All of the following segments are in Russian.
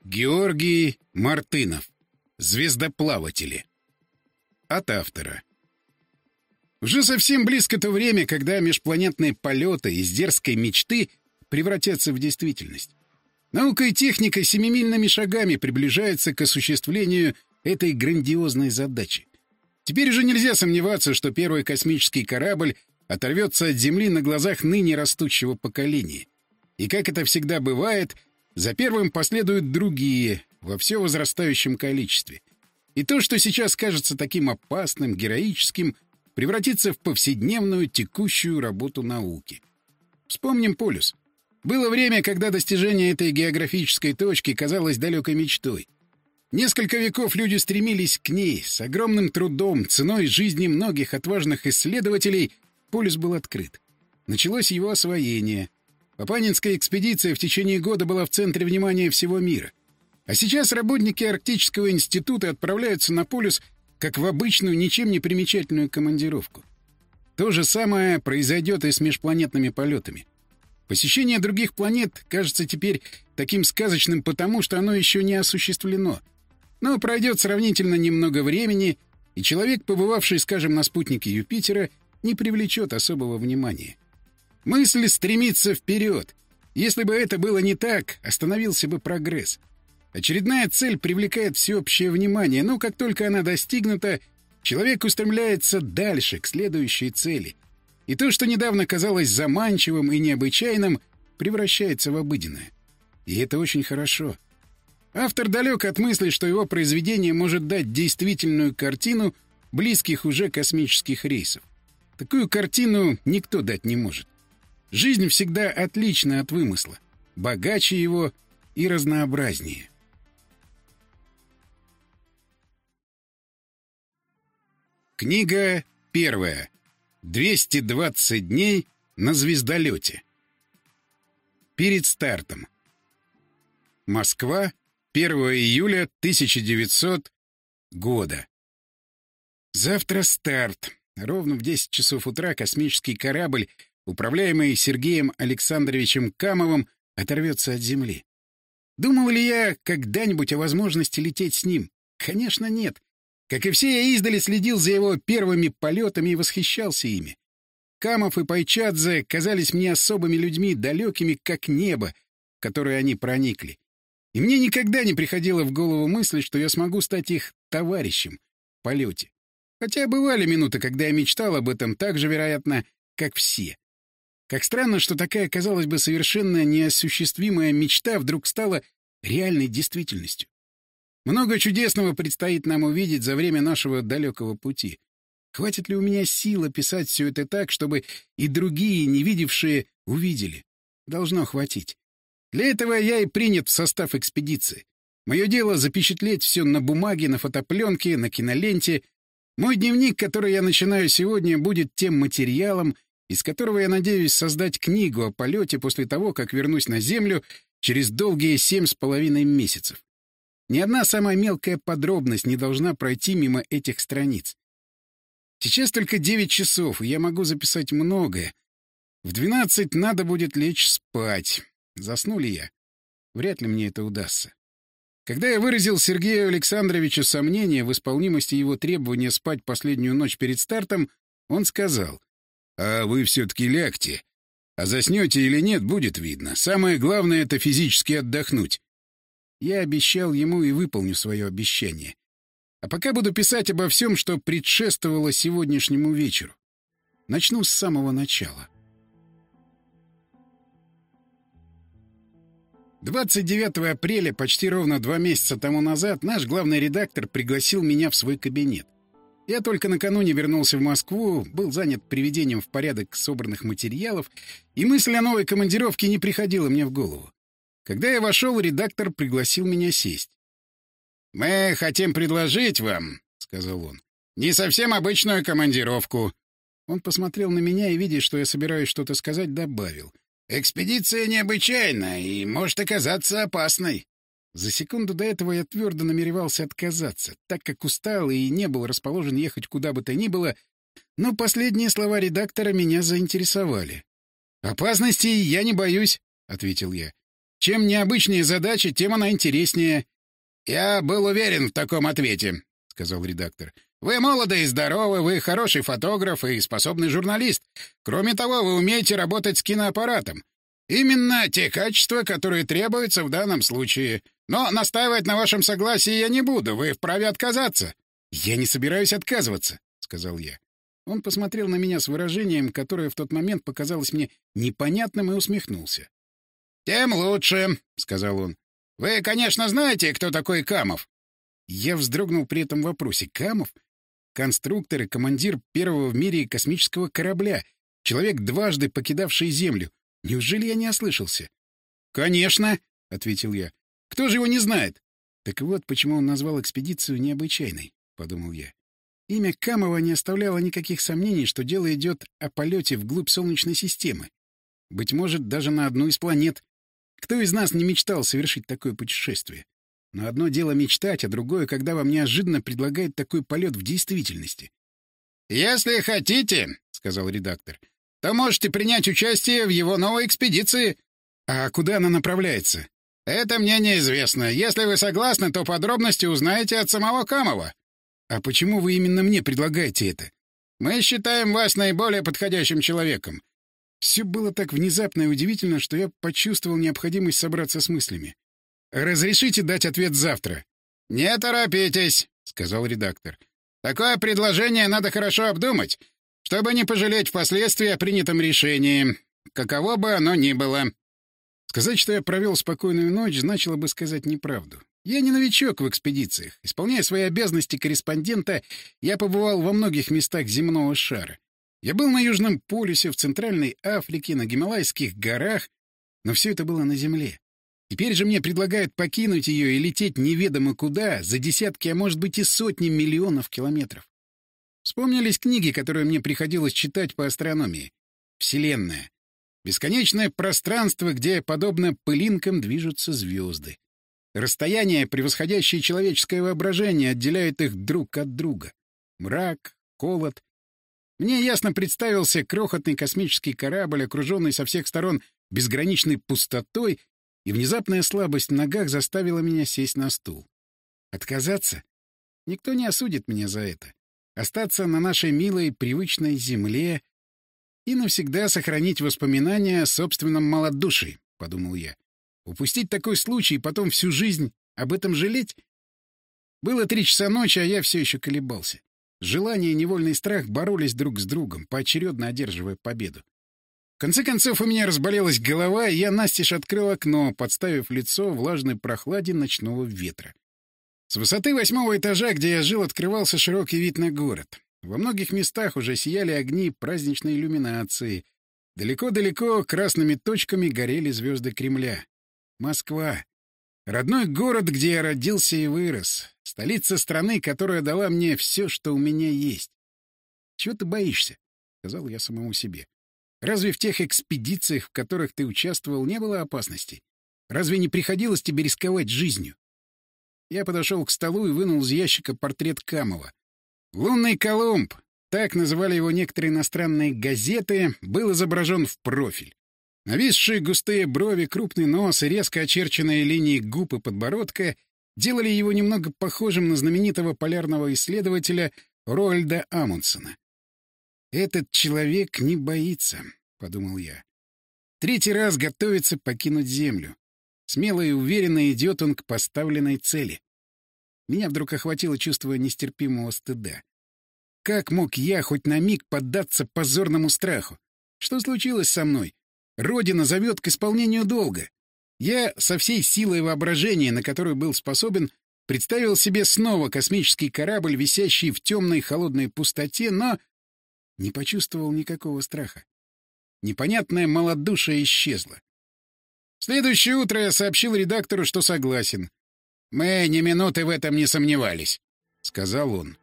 Георгий Мартынов. Звездоплаватели. От автора. Уже совсем близко то время, когда межпланетные полеты из дерзкой мечты превратятся в действительность. Наука и техника семимильными шагами приближаются к осуществлению этой грандиозной задачи. Теперь уже нельзя сомневаться, что первый космический корабль оторвется от Земли на глазах ныне растущего поколения. И, как это всегда бывает, за первым последуют другие, во все возрастающем количестве. И то, что сейчас кажется таким опасным, героическим, превратится в повседневную текущую работу науки. Вспомним полюс. Было время, когда достижение этой географической точки казалось далекой мечтой. Несколько веков люди стремились к ней, с огромным трудом, ценой жизни многих отважных исследователей полюс был открыт. Началось его освоение. Папанинская экспедиция в течение года была в центре внимания всего мира. А сейчас работники Арктического института отправляются на полюс как в обычную, ничем не примечательную командировку. То же самое произойдет и с межпланетными полетами. Посещение других планет кажется теперь таким сказочным потому, что оно еще не осуществлено. Но пройдет сравнительно немного времени, и человек, побывавший, скажем, на спутнике Юпитера, не привлечет особого внимания. Мысль стремится вперед. Если бы это было не так, остановился бы прогресс. Очередная цель привлекает всеобщее внимание, но как только она достигнута, человек устремляется дальше, к следующей цели. И то, что недавно казалось заманчивым и необычайным, превращается в обыденное. И это очень хорошо. Автор далек от мысли, что его произведение может дать действительную картину близких уже космических рейсов. Такую картину никто дать не может. Жизнь всегда отлична от вымысла, богаче его и разнообразнее. Книга первая. 220 дней на звездолете. Перед стартом. Москва, 1 июля 1900 года. Завтра старт. Ровно в 10 часов утра космический корабль, управляемый Сергеем Александровичем Камовым, оторвется от Земли. Думал ли я когда-нибудь о возможности лететь с ним? Конечно, нет. Как и все, я издали следил за его первыми полетами и восхищался ими. Камов и Пайчадзе казались мне особыми людьми, далекими, как небо, в которое они проникли. И мне никогда не приходило в голову мысль, что я смогу стать их товарищем в полете. Хотя бывали минуты, когда я мечтал об этом так же, вероятно, как все. Как странно, что такая, казалось бы, совершенно неосуществимая мечта вдруг стала реальной действительностью. Много чудесного предстоит нам увидеть за время нашего далекого пути. Хватит ли у меня сил описать все это так, чтобы и другие, не видевшие, увидели? Должно хватить. Для этого я и принят в состав экспедиции. Мое дело — запечатлеть все на бумаге, на фотопленке, на киноленте. Мой дневник, который я начинаю сегодня, будет тем материалом, из которого я надеюсь создать книгу о полете после того, как вернусь на Землю через долгие 7,5 месяцев. Ни одна самая мелкая подробность не должна пройти мимо этих страниц. Сейчас только 9 часов, и я могу записать многое. В 12 надо будет лечь спать. Засну ли я? Вряд ли мне это удастся. Когда я выразил Сергею Александровичу сомнение в исполнимости его требования спать последнюю ночь перед стартом, он сказал: «А вы все-таки лягте. А заснете или нет, будет видно. Самое главное — это физически отдохнуть». Я обещал ему и выполню свое обещание. А пока буду писать обо всем, что предшествовало сегодняшнему вечеру. Начну с самого начала. 29 апреля, почти ровно 2 месяца тому назад, наш главный редактор пригласил меня в свой кабинет. Я только накануне вернулся в Москву, был занят приведением в порядок собранных материалов, и мысль о новой командировке не приходила мне в голову. Когда я вошел, редактор пригласил меня сесть. «Мы хотим предложить вам, — сказал он, — не совсем обычную командировку». Он посмотрел на меня и, видя, что я собираюсь что-то сказать, добавил: «Экспедиция необычайна и может оказаться опасной». За секунду до этого я твердо намеревался отказаться, так как устал и не был расположен ехать куда бы то ни было, но последние слова редактора меня заинтересовали. «Опасностей я не боюсь», — ответил я. Чем необычнее задача, тем она интереснее. — Я был уверен в таком ответе, — сказал редактор. — Вы молоды и здоровы, вы хороший фотограф и способный журналист. Кроме того, вы умеете работать с киноаппаратом. Именно те качества, которые требуются в данном случае. Но настаивать на вашем согласии я не буду, вы вправе отказаться. — Я не собираюсь отказываться, — сказал я. Он посмотрел на меня с выражением, которое в тот момент показалось мне непонятным, и усмехнулся. — Тем лучше, — сказал он. — Вы, конечно, знаете, кто такой Камов? Я вздрогнул при этом вопросе. Камов? Конструктор и командир первого в мире космического корабля. Человек, дважды покидавший Землю. Неужели я не ослышался? — Конечно, — ответил я. — Кто же его не знает? — Так вот, почему он назвал экспедицию необычайной, — подумал я. Имя Камова не оставляло никаких сомнений, что дело идет о полете вглубь Солнечной системы. Быть может, даже на одну из планет. Кто из нас не мечтал совершить такое путешествие? Но одно дело мечтать, а другое, когда вам неожиданно предлагают такой полет в действительности. — Если хотите, — сказал редактор, — то можете принять участие в его новой экспедиции. — А куда она направляется? — Это мне неизвестно. Если вы согласны, то подробности узнаете от самого Камова. — А почему вы именно мне предлагаете это? — Мы считаем вас наиболее подходящим человеком. Все было так внезапно и удивительно, что я почувствовал необходимость собраться с мыслями. «Разрешите дать ответ завтра?» «Не торопитесь», — сказал редактор. «Такое предложение надо хорошо обдумать, чтобы не пожалеть впоследствии о принятом решении, каково бы оно ни было». Сказать, что я провел спокойную ночь, значило бы сказать неправду. Я не новичок в экспедициях. Исполняя свои обязанности корреспондента, я побывал во многих местах земного шара. Я был на Южном полюсе, в Центральной Африке, на Гималайских горах, но все это было на Земле. Теперь же мне предлагают покинуть ее и лететь неведомо куда, за десятки, а может быть и сотни миллионов километров. Вспомнились книги, которые мне приходилось читать по астрономии. Вселенная. Бесконечное пространство, где, подобно пылинкам, движутся звезды. Расстояние, превосходящее человеческое воображение, отделяет их друг от друга. Мрак, холод. Мне ясно представился крохотный космический корабль, окруженный со всех сторон безграничной пустотой, и внезапная слабость в ногах заставила меня сесть на стул. Отказаться? Никто не осудит меня за это. Остаться на нашей милой, привычной земле и навсегда сохранить воспоминания о собственном малодушии, — подумал я. Упустить такой случай и потом всю жизнь об этом жалеть? Было 3 часа ночи, а я все еще колебался. Желание и невольный страх боролись друг с другом, поочередно одерживая победу. В конце концов, у меня разболелась голова, и я настежь открыл окно, подставив лицо влажной прохладе ночного ветра. С высоты 8-го этажа, где я жил, открывался широкий вид на город. Во многих местах уже сияли огни праздничной иллюминации. Далеко-далеко красными точками горели звезды Кремля. Москва. Родной город, где я родился и вырос. Столица страны, которая дала мне все, что у меня есть. — Чего ты боишься? — сказал я самому себе. — Разве в тех экспедициях, в которых ты участвовал, не было опасностей? Разве не приходилось тебе рисковать жизнью? Я подошел к столу и вынул из ящика портрет Камова. «Лунный Колумб», так называли его некоторые иностранные газеты, был изображен в профиль. Нависшие густые брови, крупный нос и резко очерченные линии губ и подбородка делали его немного похожим на знаменитого полярного исследователя Роальда Амундсена. «Этот человек не боится», — подумал я. 3-й раз готовится покинуть Землю. Смело и уверенно идет он к поставленной цели. Меня вдруг охватило чувство нестерпимого стыда. Как мог я хоть на миг поддаться позорному страху? Что случилось со мной? Родина зовет к исполнению долга. Я со всей силой воображения, на которую был способен, представил себе снова космический корабль, висящий в темной холодной пустоте, но не почувствовал никакого страха. Непонятное малодушие исчезло. В следующее утро я сообщил редактору, что согласен. «Мы ни минуты в этом не сомневались», — сказал он.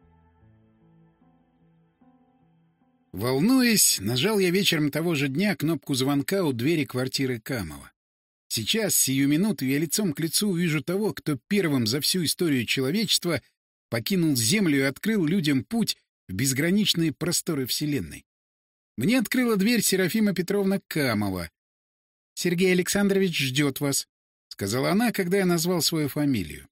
Волнуясь, нажал я вечером того же дня кнопку звонка у двери квартиры Камова. Сейчас, сию минуту, я лицом к лицу увижу того, кто первым за всю историю человечества покинул Землю и открыл людям путь в безграничные просторы Вселенной. Мне открыла дверь Серафима Петровна Камова. Сергей Александрович ждет вас», — сказала она, когда я назвал свою фамилию.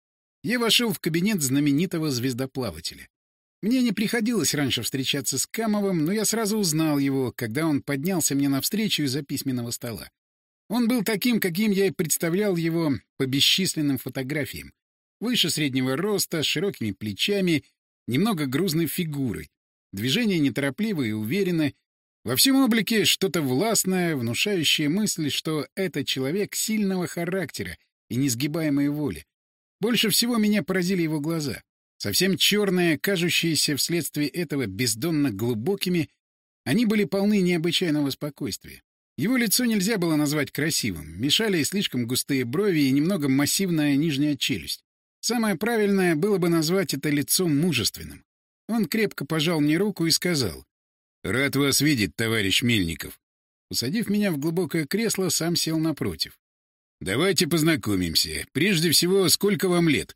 Я вошел в кабинет знаменитого звездоплавателя. Мне не приходилось раньше встречаться с Камовым, но я сразу узнал его, когда он поднялся мне навстречу из-за письменного стола. Он был таким, каким я и представлял его по бесчисленным фотографиям. Выше среднего роста, с широкими плечами, немного грузной фигурой. Движения неторопливы и уверены. Во всем облике что-то властное, внушающее мысль, что это человек сильного характера и несгибаемой воли. Больше всего меня поразили его глаза. Совсем черные, кажущиеся вследствие этого бездонно глубокими, они были полны необычайного спокойствия. Его лицо нельзя было назвать красивым. Мешали и слишком густые брови, и немного массивная нижняя челюсть. Самое правильное было бы назвать это лицом мужественным. Он крепко пожал мне руку и сказал: «Рад вас видеть, товарищ Мельников». Усадив меня в глубокое кресло, сам сел напротив. «Давайте познакомимся. Прежде всего, сколько вам лет?»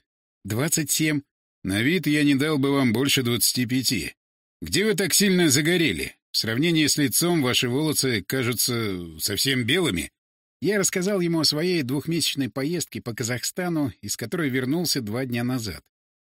27. На вид я не дал бы вам больше 25. Где вы так сильно загорели? В сравнении с лицом ваши волосы кажутся совсем белыми». Я рассказал ему о своей двухмесячной поездке по Казахстану, из которой вернулся 2 дня назад.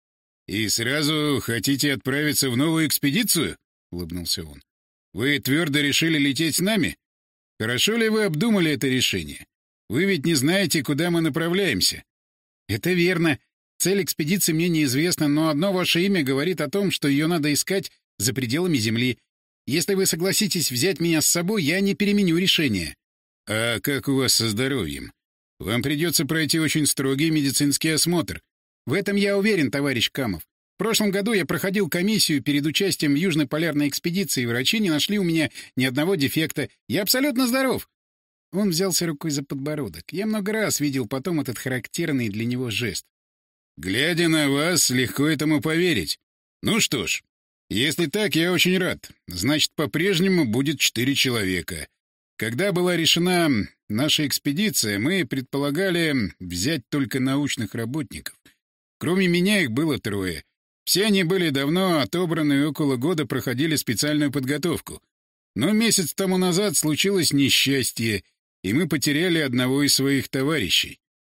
«И сразу хотите отправиться в новую экспедицию?» — улыбнулся он. «Вы твердо решили лететь с нами? Хорошо ли вы обдумали это решение? Вы ведь не знаете, куда мы направляемся». «Это верно. Цель экспедиции мне неизвестна, но одно ваше имя говорит о том, что ее надо искать за пределами Земли. Если вы согласитесь взять меня с собой, я не переменю решение». «А как у вас со здоровьем? Вам придется пройти очень строгий медицинский осмотр». «В этом я уверен, товарищ Камов. В прошлом году я проходил комиссию перед участием в Южной полярной экспедиции, и врачи не нашли у меня ни одного дефекта. Я абсолютно здоров». Он взялся рукой за подбородок. Я много раз видел потом этот характерный для него жест. «Глядя на вас, легко этому поверить. Ну что ж, если так, я очень рад. Значит, по-прежнему будет 4 человека. Когда была решена наша экспедиция, мы предполагали взять только научных работников. Кроме меня их было 3. Все они были давно отобраны и около года проходили специальную подготовку. Но месяц тому назад случилось несчастье, и мы потеряли одного из своих товарищей».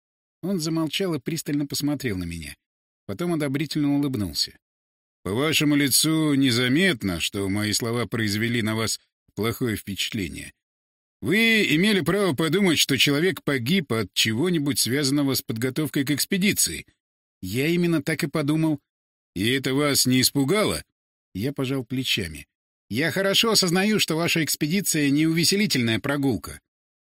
Он замолчал и пристально посмотрел на меня. Потом одобрительно улыбнулся. «По вашему лицу незаметно, что мои слова произвели на вас плохое впечатление. Вы имели право подумать, что человек погиб от чего-нибудь связанного с подготовкой к экспедиции». «Я именно так и подумал». «И это вас не испугало?» Я пожал плечами. «Я хорошо осознаю, что ваша экспедиция не увеселительная прогулка».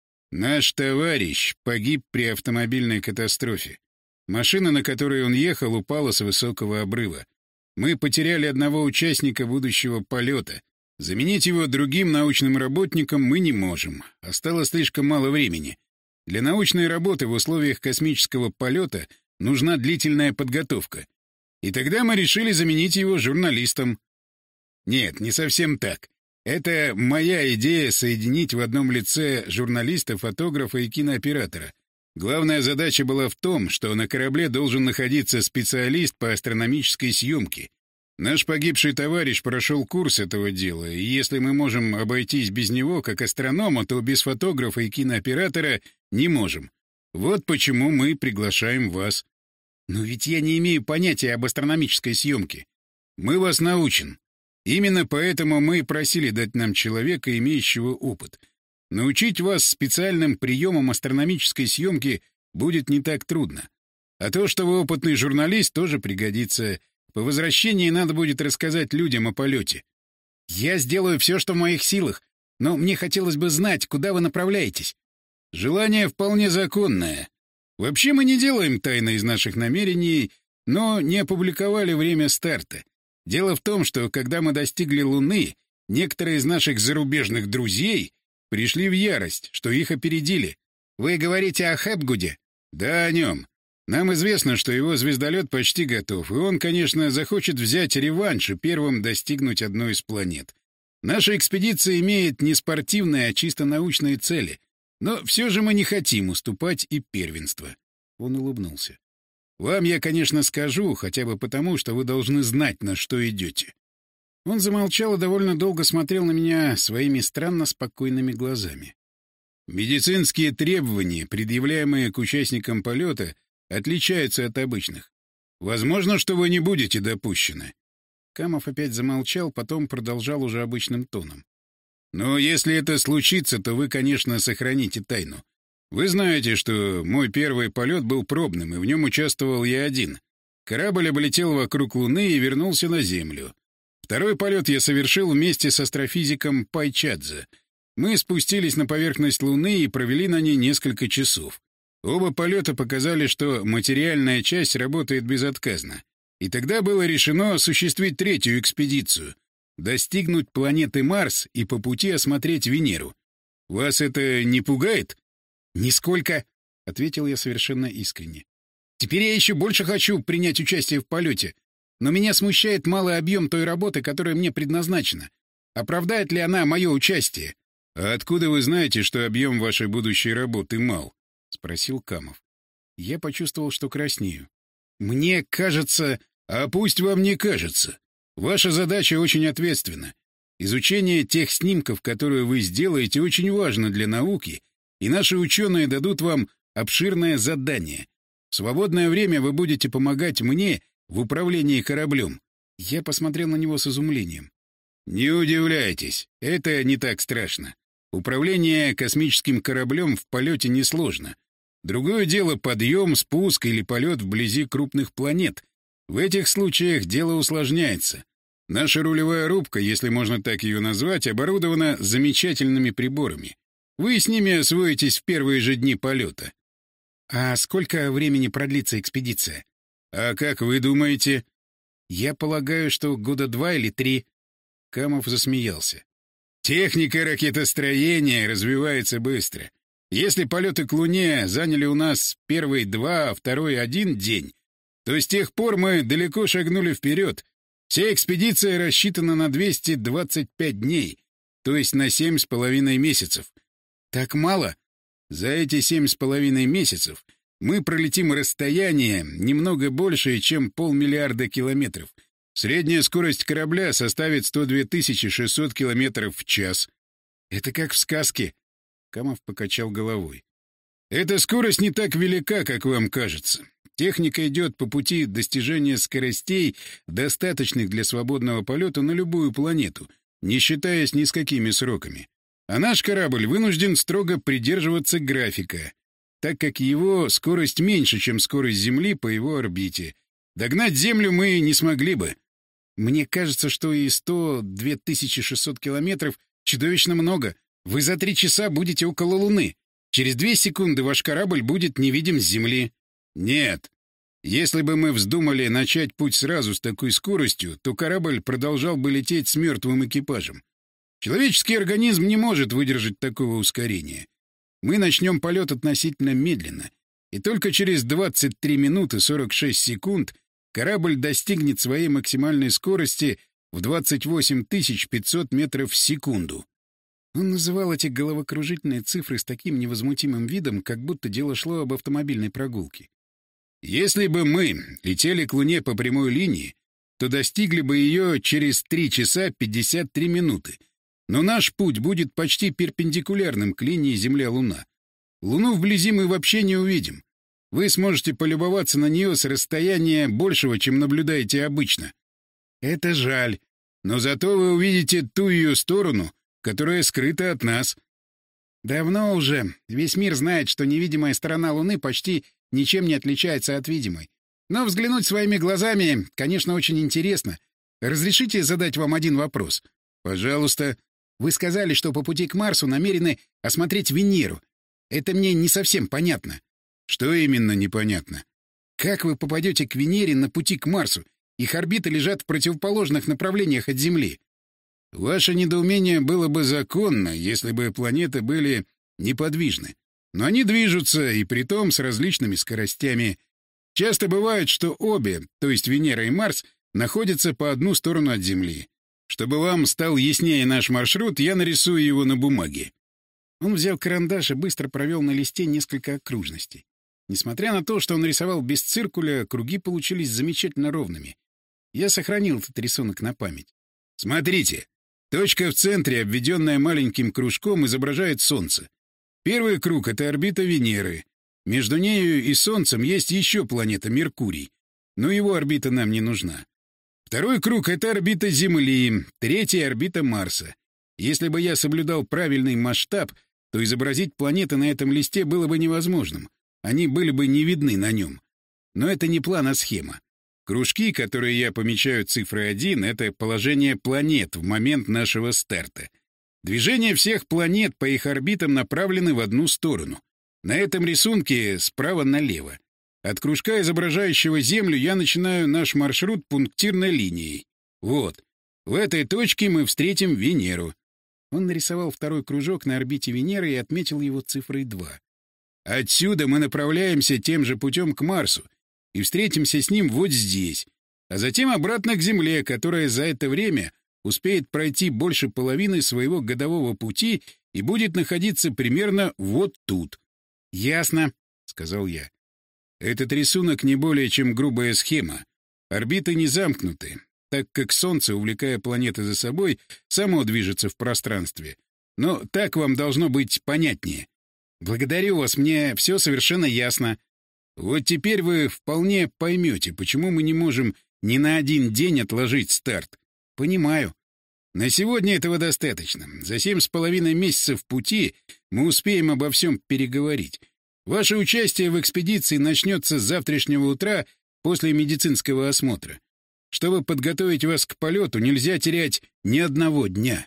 «Наш товарищ погиб при автомобильной катастрофе. Машина, на которой он ехал, упала с высокого обрыва. Мы потеряли одного участника будущего полета. Заменить его другим научным работником мы не можем. Осталось слишком мало времени. Для научной работы в условиях космического полета нужна длительная подготовка. И тогда мы решили заменить его журналистом». «Нет, не совсем так. Это моя идея соединить в одном лице журналиста, фотографа и кинооператора. Главная задача была в том, что на корабле должен находиться специалист по астрономической съемке. Наш погибший товарищ прошел курс этого дела, и если мы можем обойтись без него как астронома, то без фотографа и кинооператора не можем. Вот почему мы приглашаем вас». «Но ведь я не имею понятия об астрономической съемке». «Мы вас научим. Именно поэтому мы и просили дать нам человека, имеющего опыт. Научить вас специальным приемам астрономической съемки будет не так трудно. А то, что вы опытный журналист, тоже пригодится. По возвращении надо будет рассказать людям о полете». «Я сделаю все, что в моих силах, но мне хотелось бы знать, куда вы направляетесь». «Желание вполне законное. Вообще мы не делаем тайны из наших намерений, но не опубликовали время старта. Дело в том, что когда мы достигли Луны, некоторые из наших зарубежных друзей пришли в ярость, что их опередили». «Вы говорите о Хэпгуде?» «Да, о нем. Нам известно, что его звездолет почти готов, и он, конечно, захочет взять реванш и первым достигнуть одной из планет. Наша экспедиция имеет не спортивные, а чисто научные цели, но все же мы не хотим уступать и первенство». Он улыбнулся. «Вам я, конечно, скажу, хотя бы потому, что вы должны знать, на что идете». Он замолчал и довольно долго смотрел на меня своими странно спокойными глазами. Медицинские требования, предъявляемые к участникам полета, отличаются от обычных. Возможно, что вы не будете допущены. Камов опять замолчал, потом продолжал уже обычным тоном. Но если это случится, то вы, конечно, сохраните тайну. Вы знаете, что мой первый полет был пробным, и в нем участвовал я один. Корабль облетел вокруг Луны и вернулся на Землю. Второй полет я совершил вместе с астрофизиком Пайчадзе. Мы спустились на поверхность Луны и провели на ней несколько часов. Оба полета показали, что материальная часть работает безотказно. И тогда было решено осуществить третью экспедицию — достигнуть планеты Марс и по пути осмотреть Венеру. Вас это не пугает? — Нисколько, — ответил я совершенно искренне. — Теперь я еще больше хочу принять участие в полете. Но меня смущает малый объем той работы, которая мне предназначена. Оправдает ли она мое участие? — А откуда вы знаете, что объем вашей будущей работы мал? — спросил Камов. Я почувствовал, что краснею. — Мне кажется... — А пусть вам не кажется. Ваша задача очень ответственна. Изучение тех снимков, которые вы сделаете, очень важно для науки, и наши ученые дадут вам обширное задание. В свободное время вы будете помогать мне в управлении кораблем. Я посмотрел на него с изумлением. Не удивляйтесь, это не так страшно. Управление космическим кораблем в полете несложно. Другое дело подъем, спуск или полет вблизи крупных планет. В этих случаях дело усложняется. Наша рулевая рубка, если можно так ее назвать, оборудована замечательными приборами. Вы с ними освоитесь в первые же дни полета. А сколько времени продлится экспедиция? А как вы думаете? Я полагаю, что года 2 или 3. Камов засмеялся. Техника ракетостроения развивается быстро. Если полеты к Луне заняли у нас первые 2, а второй 1 день, то с тех пор мы далеко шагнули вперед. Вся экспедиция рассчитана на 225 дней, то есть на 7,5 месяцев. Так мало? За эти 7,5 месяцев мы пролетим расстояние немного большее, чем 500 миллиарда километров. Средняя скорость корабля составит 102 600 километров в час. Это как в сказке. Камов покачал головой. Эта скорость не так велика, как вам кажется. Техника идет по пути достижения скоростей, достаточных для свободного полета на любую планету, не считаясь ни с какими сроками. А наш корабль вынужден строго придерживаться графика, так как его скорость меньше, чем скорость Земли по его орбите. Догнать Землю мы не смогли бы. Мне кажется, что и 102 600 километров чудовищно много. Вы за 3 часа будете около Луны. Через 2 секунды ваш корабль будет невидим с Земли. Нет. Если бы мы вздумали начать путь сразу с такой скоростью, то корабль продолжал бы лететь с мертвым экипажем. Человеческий организм не может выдержать такого ускорения. Мы начнем полет относительно медленно, и только через 23 минуты 46 секунд корабль достигнет своей максимальной скорости в 28 500 метров в секунду. Он называл эти головокружительные цифры с таким невозмутимым видом, как будто дело шло об автомобильной прогулке. Если бы мы летели к Луне по прямой линии, то достигли бы ее через 3 часа 53 минуты. Но наш путь будет почти перпендикулярным к линии Земля-Луна. Луну вблизи мы вообще не увидим. Вы сможете полюбоваться на нее с расстояния большего, чем наблюдаете обычно. Это жаль. Но зато вы увидите ту ее сторону, которая скрыта от нас. Давно уже весь мир знает, что невидимая сторона Луны почти ничем не отличается от видимой. Но взглянуть своими глазами, конечно, очень интересно. Разрешите задать вам один вопрос? Пожалуйста. Вы сказали, что по пути к Марсу намерены осмотреть Венеру. Это мне не совсем понятно. Что именно непонятно? Как вы попадете к Венере на пути к Марсу? Их орбиты лежат в противоположных направлениях от Земли. Ваше недоумение было бы законно, если бы планеты были неподвижны. Но они движутся, и притом с различными скоростями. Часто бывает, что обе, то есть Венера и Марс, находятся по одну сторону от Земли. Чтобы вам стал яснее наш маршрут, я нарисую его на бумаге. Он взял карандаш и быстро провел на листе несколько окружностей. Несмотря на то, что он рисовал без циркуля, круги получились замечательно ровными. Я сохранил этот рисунок на память. Смотрите, точка в центре, обведенная маленьким кружком, изображает Солнце. Первый круг — это орбита Венеры. Между нею и Солнцем есть еще планета Меркурий, но его орбита нам не нужна. Второй круг — это орбита Земли, третий — орбита Марса. Если бы я соблюдал правильный масштаб, то изобразить планеты на этом листе было бы невозможным. Они были бы не видны на нем. Но это не план, а схема. Кружки, которые я помечаю цифрой 1, — это положение планет в момент нашего старта. Движение всех планет по их орбитам направлены в одну сторону. На этом рисунке справа налево. От кружка, изображающего Землю, я начинаю наш маршрут пунктирной линией. Вот. В этой точке мы встретим Венеру. Он нарисовал второй кружок на орбите Венеры и отметил его цифрой 2. Отсюда мы направляемся тем же путем к Марсу и встретимся с ним вот здесь, а затем обратно к Земле, которая за это время успеет пройти больше половины своего годового пути и будет находиться примерно вот тут. — Ясно, — сказал я. Этот рисунок не более чем грубая схема. Орбиты не замкнуты, так как Солнце, увлекая планеты за собой, само движется в пространстве. Но так вам должно быть понятнее. Благодарю вас, мне все совершенно ясно. Вот теперь вы вполне поймете, почему мы не можем ни на один день отложить старт. Понимаю. На сегодня этого достаточно. За 7,5 месяцев пути мы успеем обо всем переговорить. Ваше участие в экспедиции начнется с завтрашнего утра после медицинского осмотра. Чтобы подготовить вас к полету, нельзя терять ни одного дня.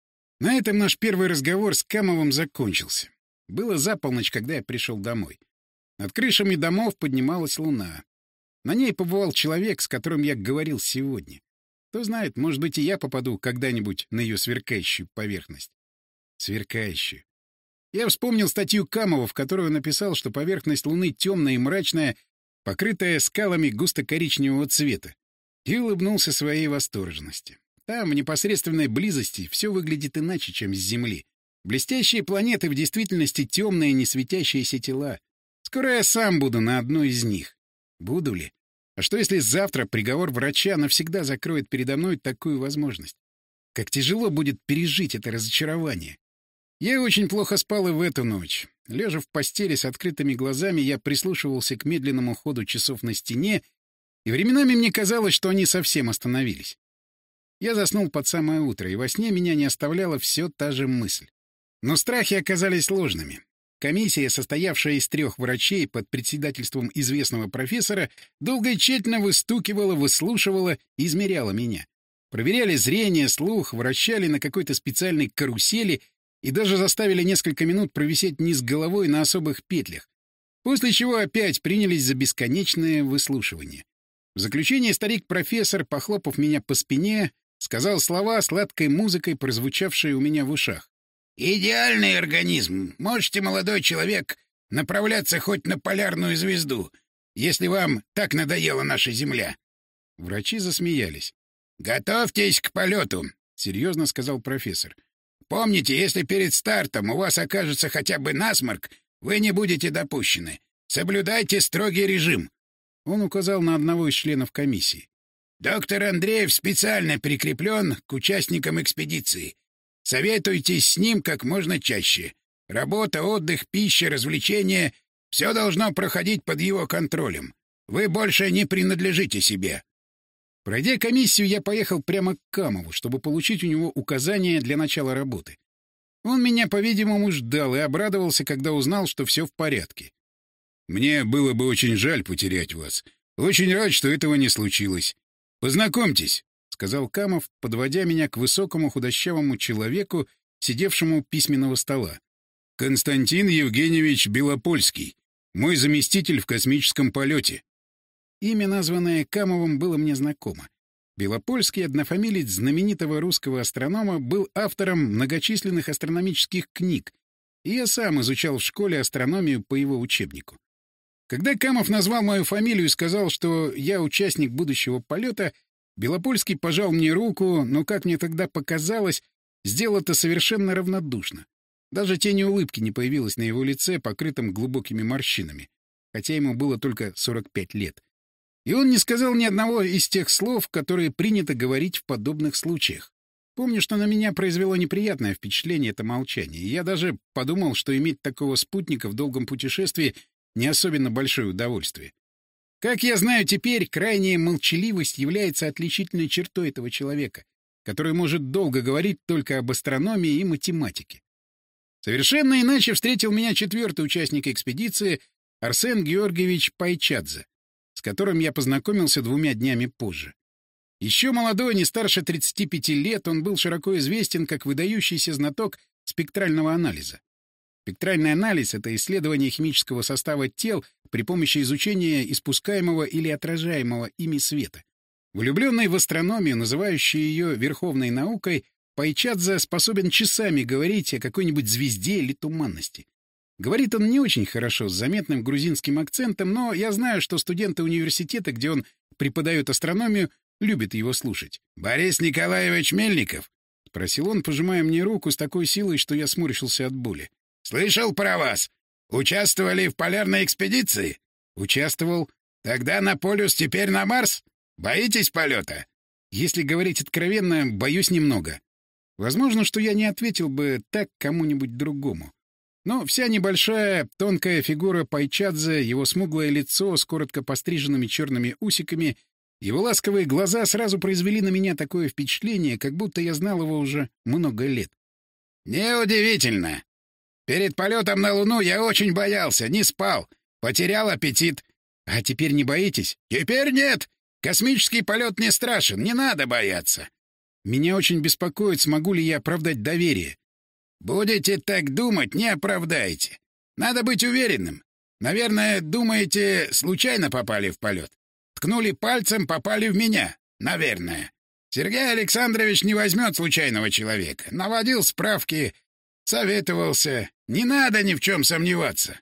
На этом наш первый разговор с Камовым закончился. Было за полночь, когда я пришел домой. Над крышами домов поднималась луна. На ней побывал человек, с которым я говорил сегодня. Кто знает, может быть, и я попаду когда-нибудь на ее сверкающую поверхность. Сверкающую. Я вспомнил статью Камова, в которой он написал, что поверхность Луны темная и мрачная, покрытая скалами густо-коричневого цвета, и улыбнулся своей восторженности. Там, в непосредственной близости, все выглядит иначе, чем с Земли. Блестящие планеты в действительности темные, не светящиеся тела. Скоро я сам буду на одной из них. Буду ли? А что, если завтра приговор врача навсегда закроет передо мной такую возможность? Как тяжело будет пережить это разочарование. Я очень плохо спал и в эту ночь. Лежа в постели с открытыми глазами, я прислушивался к медленному ходу часов на стене, и временами мне казалось, что они совсем остановились. Я заснул под самое утро, и во сне меня не оставляла все та же мысль. Но страхи оказались ложными. Комиссия, состоявшая из 3 врачей под председательством известного профессора, долго и тщательно выстукивала, выслушивала и измеряла меня. Проверяли зрение, слух, вращали на какой-то специальной карусели и даже заставили несколько минут провисеть вниз головой на особых петлях, после чего опять принялись за бесконечное выслушивание. В заключение старик-профессор, похлопав меня по спине, сказал слова сладкой музыкой, прозвучавшие у меня в ушах. «Идеальный организм. Можете, молодой человек, направляться хоть на полярную звезду, если вам так надоела наша Земля». Врачи засмеялись. «Готовьтесь к полету», — серьезно сказал профессор. «Помните, если перед стартом у вас окажется хотя бы насморк, вы не будете допущены. Соблюдайте строгий режим». Он указал на одного из членов комиссии. «Доктор Андреев специально прикреплен к участникам экспедиции. Советуйтесь с ним как можно чаще. Работа, отдых, пища, развлечения — все должно проходить под его контролем. Вы больше не принадлежите себе». Пройдя комиссию, я поехал прямо к Камову, чтобы получить у него указания для начала работы. Он меня, по-видимому, ждал и обрадовался, когда узнал, что все в порядке. «Мне было бы очень жаль потерять вас. Очень рад, что этого не случилось. Познакомьтесь», — сказал Камов, подводя меня к высокому худощавому человеку, сидевшему у письменного стола. «Константин Евгеньевич Белопольский, мой заместитель в космическом полете». Имя, названное Камовым, было мне знакомо. Белопольский, однофамилец знаменитого русского астронома, был автором многочисленных астрономических книг, и я сам изучал в школе астрономию по его учебнику. Когда Камов назвал мою фамилию и сказал, что я участник будущего полета, Белопольский пожал мне руку, но, как мне тогда показалось, сделал это совершенно равнодушно. Даже тени улыбки не появилось на его лице, покрытом глубокими морщинами, хотя ему было только 45 лет. И он не сказал ни одного из тех слов, которые принято говорить в подобных случаях. Помню, что на меня произвело неприятное впечатление это молчание, и я даже подумал, что иметь такого спутника в долгом путешествии не особенно большое удовольствие. Как я знаю теперь, крайняя молчаливость является отличительной чертой этого человека, который может долго говорить только об астрономии и математике. Совершенно иначе встретил меня четвертый участник экспедиции Арсен Георгиевич Пайчадзе, с которым я познакомился 2 днями позже. Еще молодой, не старше 35 лет, он был широко известен как выдающийся знаток спектрального анализа. Спектральный анализ — это исследование химического состава тел при помощи изучения испускаемого или отражаемого ими света. Влюбленный в астрономию, называющий ее верховной наукой, Пайчадзе способен часами говорить о какой-нибудь звезде или туманности. Говорит он не очень хорошо, с заметным грузинским акцентом, но я знаю, что студенты университета, где он преподает астрономию, любят его слушать. «Борис Николаевич Мельников?» — спросил он, пожимая мне руку с такой силой, что я сморщился от боли. «Слышал про вас. Участвовали в полярной экспедиции?» «Участвовал. Тогда на полюс, теперь на Марс? Боитесь полета?» «Если говорить откровенно, боюсь немного. Возможно, что я не ответил бы так кому-нибудь другому. Но вся небольшая, тонкая фигура Пайчадзе, его смуглое лицо с коротко постриженными черными усиками, его ласковые глаза сразу произвели на меня такое впечатление, как будто я знал его уже много лет. «Неудивительно. Перед полетом на Луну я очень боялся, не спал, потерял аппетит. А теперь не боитесь?» «Теперь нет. Космический полет не страшен, не надо бояться». «Меня очень беспокоит, смогу ли я оправдать доверие». «Будете так думать, не оправдаете. Надо быть уверенным. Наверное, думаете, случайно попали в полет? Ткнули пальцем, попали в меня. Наверное. Сергей Александрович не возьмет случайного человека. Наводил справки, советовался. Не надо ни в чем сомневаться».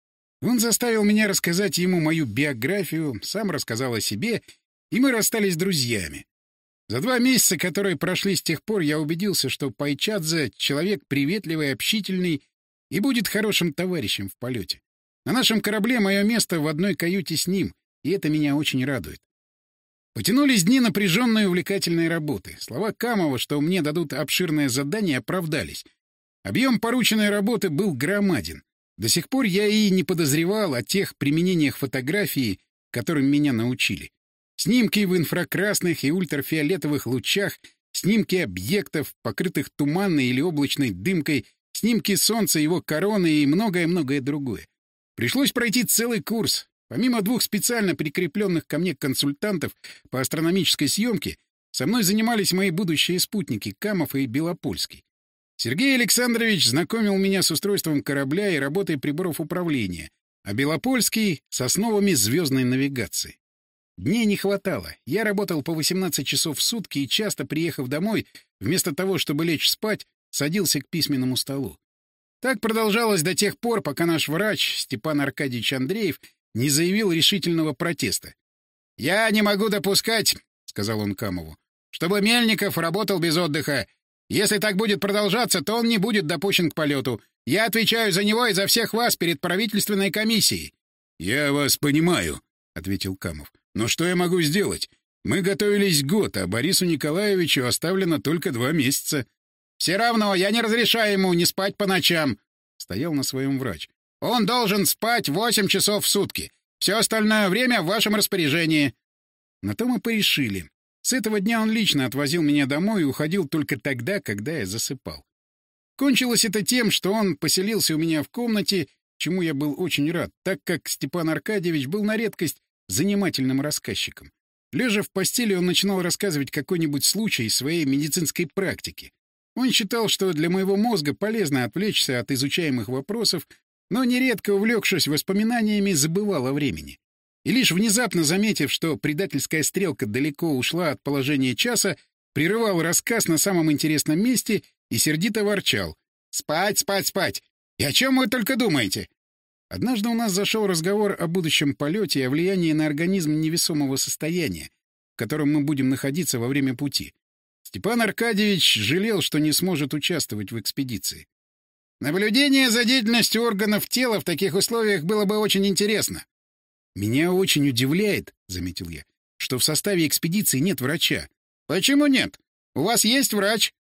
Он заставил меня рассказать ему мою биографию, сам рассказал о себе, и мы расстались друзьями. За 2 месяца, которые прошли с тех пор, я убедился, что Пайчадзе — человек приветливый, общительный и будет хорошим товарищем в полете. На нашем корабле мое место в одной каюте с ним, и это меня очень радует. Потянулись дни напряженной и увлекательной работы. Слова Камова, что мне дадут обширное задание, оправдались. Объем порученной работы был громаден. До сих пор я и не подозревал о тех применениях фотографии, которым меня научили. Снимки в инфракрасных и ультрафиолетовых лучах, снимки объектов, покрытых туманной или облачной дымкой, снимки Солнца, его короны и многое-многое другое. Пришлось пройти целый курс. Помимо 2 специально прикрепленных ко мне консультантов по астрономической съемке, со мной занимались мои будущие спутники Камов и Белопольский. Сергей Александрович знакомил меня с устройством корабля и работой приборов управления, а Белопольский — с основами звездной навигации. Дней не хватало. Я работал по 18 часов в сутки и, часто приехав домой, вместо того, чтобы лечь спать, садился к письменному столу. Так продолжалось до тех пор, пока наш врач, Степан Аркадьевич Андреев, не заявил решительного протеста. «Я не могу допускать, — сказал он Камову, — чтобы Мельников работал без отдыха. Если так будет продолжаться, то он не будет допущен к полету. Я отвечаю за него и за всех вас перед правительственной комиссией». «Я вас понимаю, — ответил Камов. — Но что я могу сделать? Мы готовились год, а Борису Николаевичу оставлено только 2 месяца. — Все равно я не разрешаю ему не спать по ночам, — стоял на своем врач. — Он должен спать 8 часов в сутки. Все остальное время в вашем распоряжении. На то мы порешили. С этого дня он лично отвозил меня домой и уходил только тогда, когда я засыпал. Кончилось это тем, что он поселился у меня в комнате, чему я был очень рад, так как Степан Аркадьевич был на редкость занимательным рассказчиком. Лежа в постели, он начинал рассказывать какой-нибудь случай из своей медицинской практики. Он считал, что для моего мозга полезно отвлечься от изучаемых вопросов, но нередко, увлекшись воспоминаниями, забывал о времени. И лишь внезапно заметив, что предательская стрелка далеко ушла от положения часа, прерывал рассказ на самом интересном месте и сердито ворчал. «Спать, спать, спать! И о чем вы только думаете?» Однажды у нас зашел разговор о будущем полете и о влиянии на организм невесомого состояния, в котором мы будем находиться во время пути. Степан Аркадьевич жалел, что не сможет участвовать в экспедиции. «Наблюдение за деятельностью органов тела в таких условиях было бы очень интересно». «Меня очень удивляет, — заметил я, — что в составе экспедиции нет врача». «Почему нет? У вас есть врач.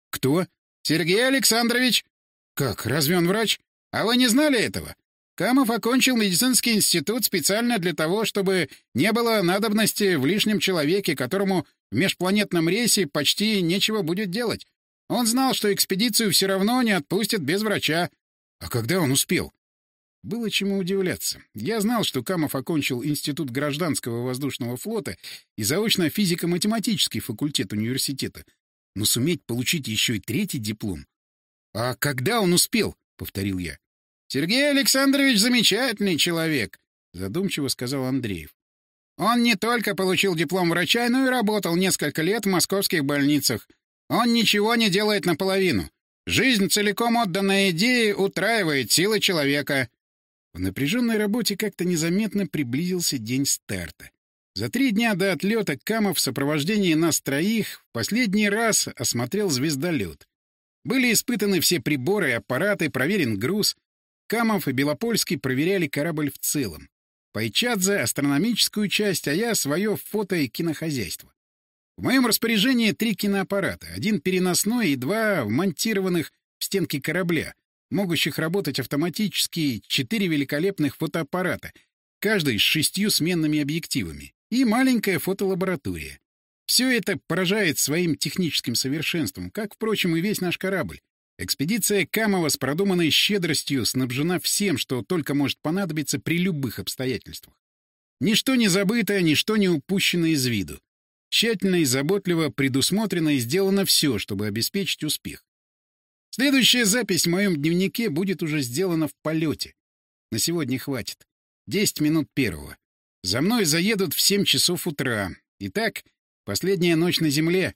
Кто? Сергей Александрович. Как, разве он врач? А вы не знали этого? Камов окончил медицинский институт специально для того, чтобы не было надобности в лишнем человеке, которому в межпланетном рейсе почти нечего будет делать. Он знал, что экспедицию все равно не отпустят без врача. А когда он успел? Было чему удивляться. Я знал, что Камов окончил Институт гражданского воздушного флота и заочно физико-математический факультет университета. Но суметь получить еще и третий диплом? «А когда он успел?» — повторил я. «Сергей Александрович замечательный человек», — задумчиво сказал Андреев. «Он не только получил диплом врача, но и работал несколько лет в московских больницах. Он ничего не делает наполовину. Жизнь, целиком отданная идее, утраивает силы человека». В напряженной работе как-то незаметно приблизился день старта. За 3 дня до отлета Камов в сопровождении нас троих в последний раз осмотрел звездолет. Были испытаны все приборы и аппараты, проверен груз. Камов и Белопольский проверяли корабль в целом. Пайчадзе — астрономическую часть, а я — свое фото- и кинохозяйство. В моем распоряжении 3 киноаппарата, 1 переносной и 2 вмонтированных в стенки корабля, могущих работать автоматически, 4 великолепных фотоаппарата, каждый с 6 сменными объективами, и маленькая фотолаборатория. Все это поражает своим техническим совершенством, как, впрочем, и весь наш корабль. Экспедиция Камова с продуманной щедростью снабжена всем, что только может понадобиться при любых обстоятельствах. Ничто не забыто, ничто не упущено из виду. Тщательно и заботливо предусмотрено и сделано все, чтобы обеспечить успех. Следующая запись в моем дневнике будет уже сделана в полете. На сегодня хватит. 10 минут первого. За мной заедут в 7 часов утра. Итак, последняя ночь на Земле.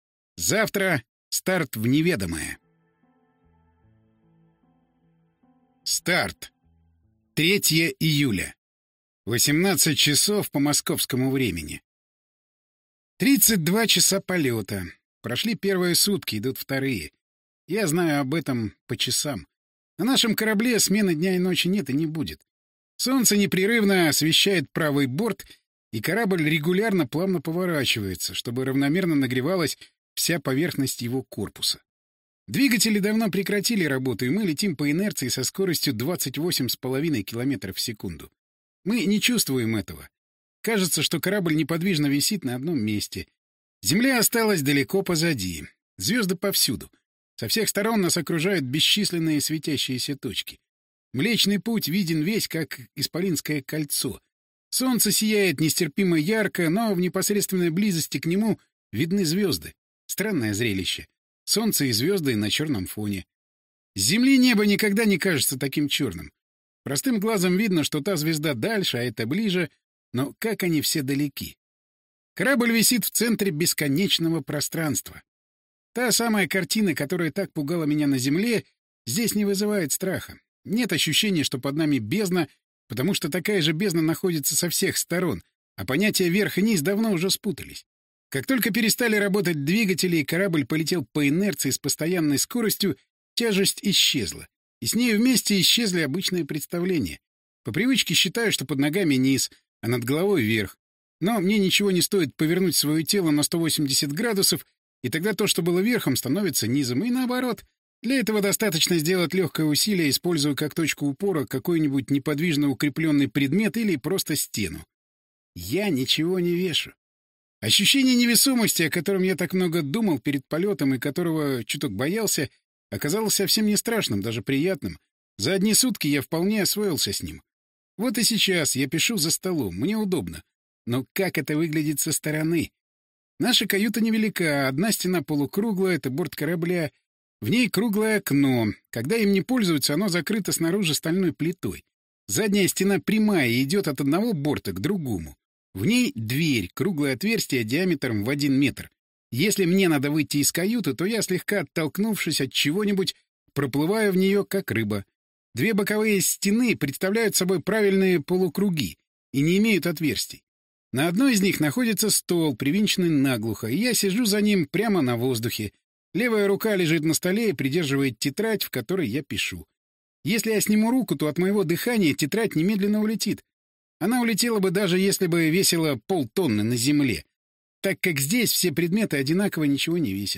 Завтра старт в неведомое. Старт. 3 июля. 18 часов по московскому времени. 32 часа полета. Прошли первые сутки, идут вторые. Я знаю об этом по часам. На нашем корабле смены дня и ночи нет и не будет. Солнце непрерывно освещает правый борт, и корабль регулярно плавно поворачивается, чтобы равномерно нагревалась вся поверхность его корпуса. Двигатели давно прекратили работу, и мы летим по инерции со скоростью 28,5 км в секунду. Мы не чувствуем этого. Кажется, что корабль неподвижно висит на одном месте. Земля осталась далеко позади. Звезды повсюду. Со всех сторон нас окружают бесчисленные светящиеся точки. Млечный путь виден весь, как исполинское кольцо. Солнце сияет нестерпимо ярко, но в непосредственной близости к нему видны звезды. Странное зрелище. Солнце и звезды на черном фоне. С Земли небо никогда не кажется таким черным. Простым глазом видно, что та звезда дальше, а эта ближе, но как они все далеки. Корабль висит в центре бесконечного пространства. Та самая картина, которая так пугала меня на Земле, здесь не вызывает страха. Нет ощущения, что под нами бездна, потому что такая же бездна находится со всех сторон, а понятия верх и низ давно уже спутались. Как только перестали работать двигатели и корабль полетел по инерции с постоянной скоростью, тяжесть исчезла, и с ней вместе исчезли обычные представления. По привычке считаю, что под ногами низ, а над головой вверх. Но мне ничего не стоит повернуть свое тело на 180 градусов, и тогда то, что было верхом, становится низом, и наоборот. Для этого достаточно сделать легкое усилие, используя как точку упора какой-нибудь неподвижно укрепленный предмет или просто стену. Я ничего не вешу. Ощущение невесомости, о котором я так много думал перед полетом и которого чуток боялся, оказалось совсем не страшным, даже приятным. За одни сутки я вполне освоился с ним. Вот и сейчас я пишу за столом, мне удобно. Но как это выглядит со стороны? Наша каюта невелика, одна стена полукруглая, это борт корабля. В ней круглое окно. Когда им не пользуются, оно закрыто снаружи стальной плитой. Задняя стена прямая и идет от одного борта к другому. В ней дверь, круглое отверстие диаметром в 1 метр. Если мне надо выйти из каюты, то я, слегка оттолкнувшись от чего-нибудь, проплываю в нее, как рыба. 2 боковые стены представляют собой правильные полукруги и не имеют отверстий. На одной из них находится стол, привинченный наглухо, и я сижу за ним прямо на воздухе. Левая рука лежит на столе и придерживает тетрадь, в которой я пишу. Если я сниму руку, то от моего дыхания тетрадь немедленно улетит. Она улетела бы даже если бы весила полтонны на земле, так как здесь все предметы одинаково ничего не весят.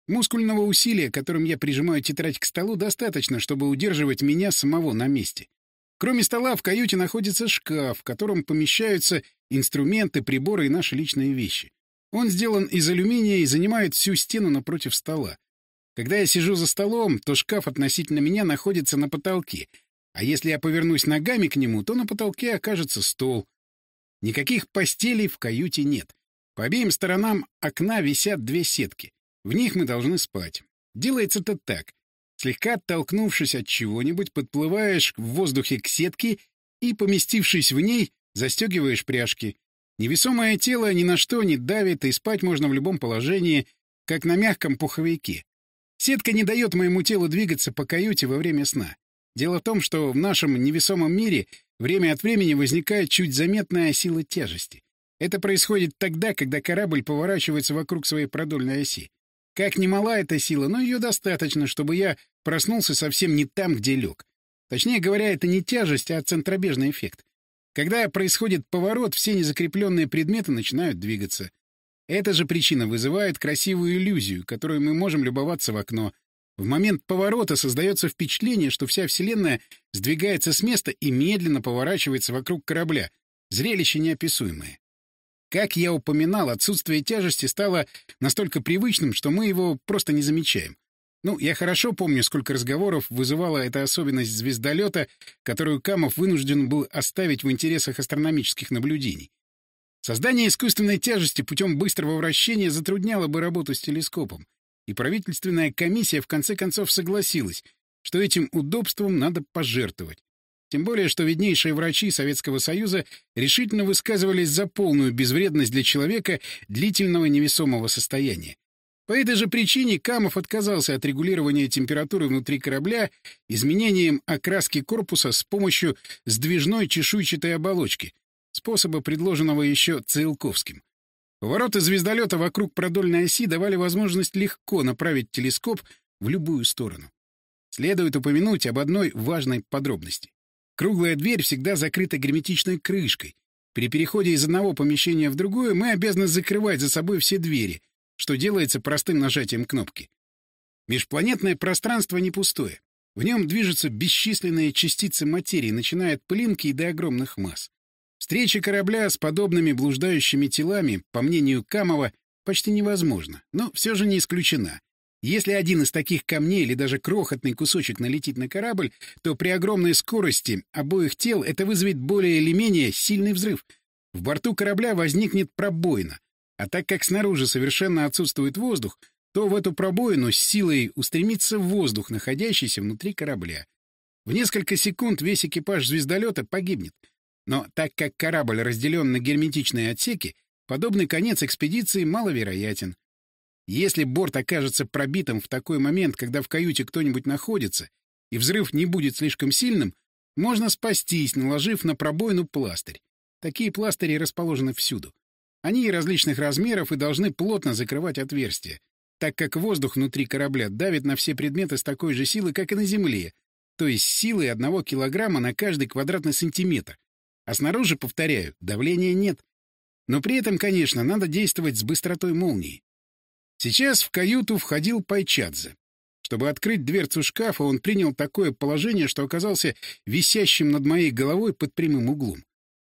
Мускульного усилия, которым я прижимаю тетрадь к столу, достаточно, чтобы удерживать меня самого на месте. Кроме стола в каюте находится шкаф, в котором помещаются инструменты, приборы и наши личные вещи. Он сделан из алюминия и занимает всю стену напротив стола. Когда я сижу за столом, то шкаф относительно меня находится на потолке, а если я повернусь ногами к нему, то на потолке окажется стол. Никаких постелей в каюте нет. По обеим сторонам окна висят 2 сетки. В них мы должны спать. Делается это так. Слегка оттолкнувшись от чего-нибудь, подплываешь в воздухе к сетке и, поместившись в ней, застегиваешь пряжки. Невесомое тело ни на что не давит, и спать можно в любом положении, как на мягком пуховике. Сетка не дает моему телу двигаться по каюте во время сна. Дело в том, что в нашем невесомом мире время от времени возникает чуть заметная сила тяжести. Это происходит тогда, когда корабль поворачивается вокруг своей продольной оси. Как ни мала эта сила, но ее достаточно, чтобы я проснулся совсем не там, где лег. Точнее говоря, это не тяжесть, а центробежный эффект. Когда происходит поворот, все незакрепленные предметы начинают двигаться. Эта же причина вызывает красивую иллюзию, которой мы можем любоваться в окно. В момент поворота создается впечатление, что вся Вселенная сдвигается с места и медленно поворачивается вокруг корабля. Зрелище неописуемое. Как я упоминал, отсутствие тяжести стало настолько привычным, что мы его просто не замечаем. Я хорошо помню, сколько разговоров вызывала эта особенность звездолета, которую Камов вынужден был оставить в интересах астрономических наблюдений. Создание искусственной тяжести путем быстрого вращения затрудняло бы работу с телескопом, и правительственная комиссия в конце концов согласилась, что этим удобством надо пожертвовать. Тем более, что виднейшие врачи Советского Союза решительно высказывались за полную безвредность для человека длительного невесомого состояния. По этой же причине Камов отказался от регулирования температуры внутри корабля изменением окраски корпуса с помощью сдвижной чешуйчатой оболочки, способа, предложенного еще Циолковским. Повороты звездолета вокруг продольной оси давали возможность легко направить телескоп в любую сторону. Следует упомянуть об одной важной подробности. Круглая дверь всегда закрыта герметичной крышкой. При переходе из одного помещения в другое мы обязаны закрывать за собой все двери, что делается простым нажатием кнопки. Межпланетное пространство не пустое. В нем движутся бесчисленные частицы материи, начиная от пылинки и до огромных масс. Встреча корабля с подобными блуждающими телами, по мнению Камова, почти невозможна, но все же не исключена. Если один из таких камней или даже крохотный кусочек налетит на корабль, то при огромной скорости обоих тел это вызовет более или менее сильный взрыв. В борту корабля возникнет пробоина, а так как снаружи совершенно отсутствует воздух, то в эту пробоину с силой устремится воздух, находящийся внутри корабля. В несколько секунд весь экипаж звездолета погибнет. Но так как корабль разделен на герметичные отсеки, подобный конец экспедиции маловероятен. Если борт окажется пробитым в такой момент, когда в каюте кто-нибудь находится, и взрыв не будет слишком сильным, можно спастись, наложив на пробоину пластырь. Такие пластыри расположены всюду. Они различных размеров и должны плотно закрывать отверстия, так как воздух внутри корабля давит на все предметы с такой же силой, как и на Земле, то есть силой 1 килограмма на каждый квадратный сантиметр. А снаружи, повторяю, давления нет. Но при этом, конечно, надо действовать с быстротой молнии. Сейчас в каюту входил Пайчадзе. Чтобы открыть дверцу шкафа, он принял такое положение, что оказался висящим над моей головой под прямым углом.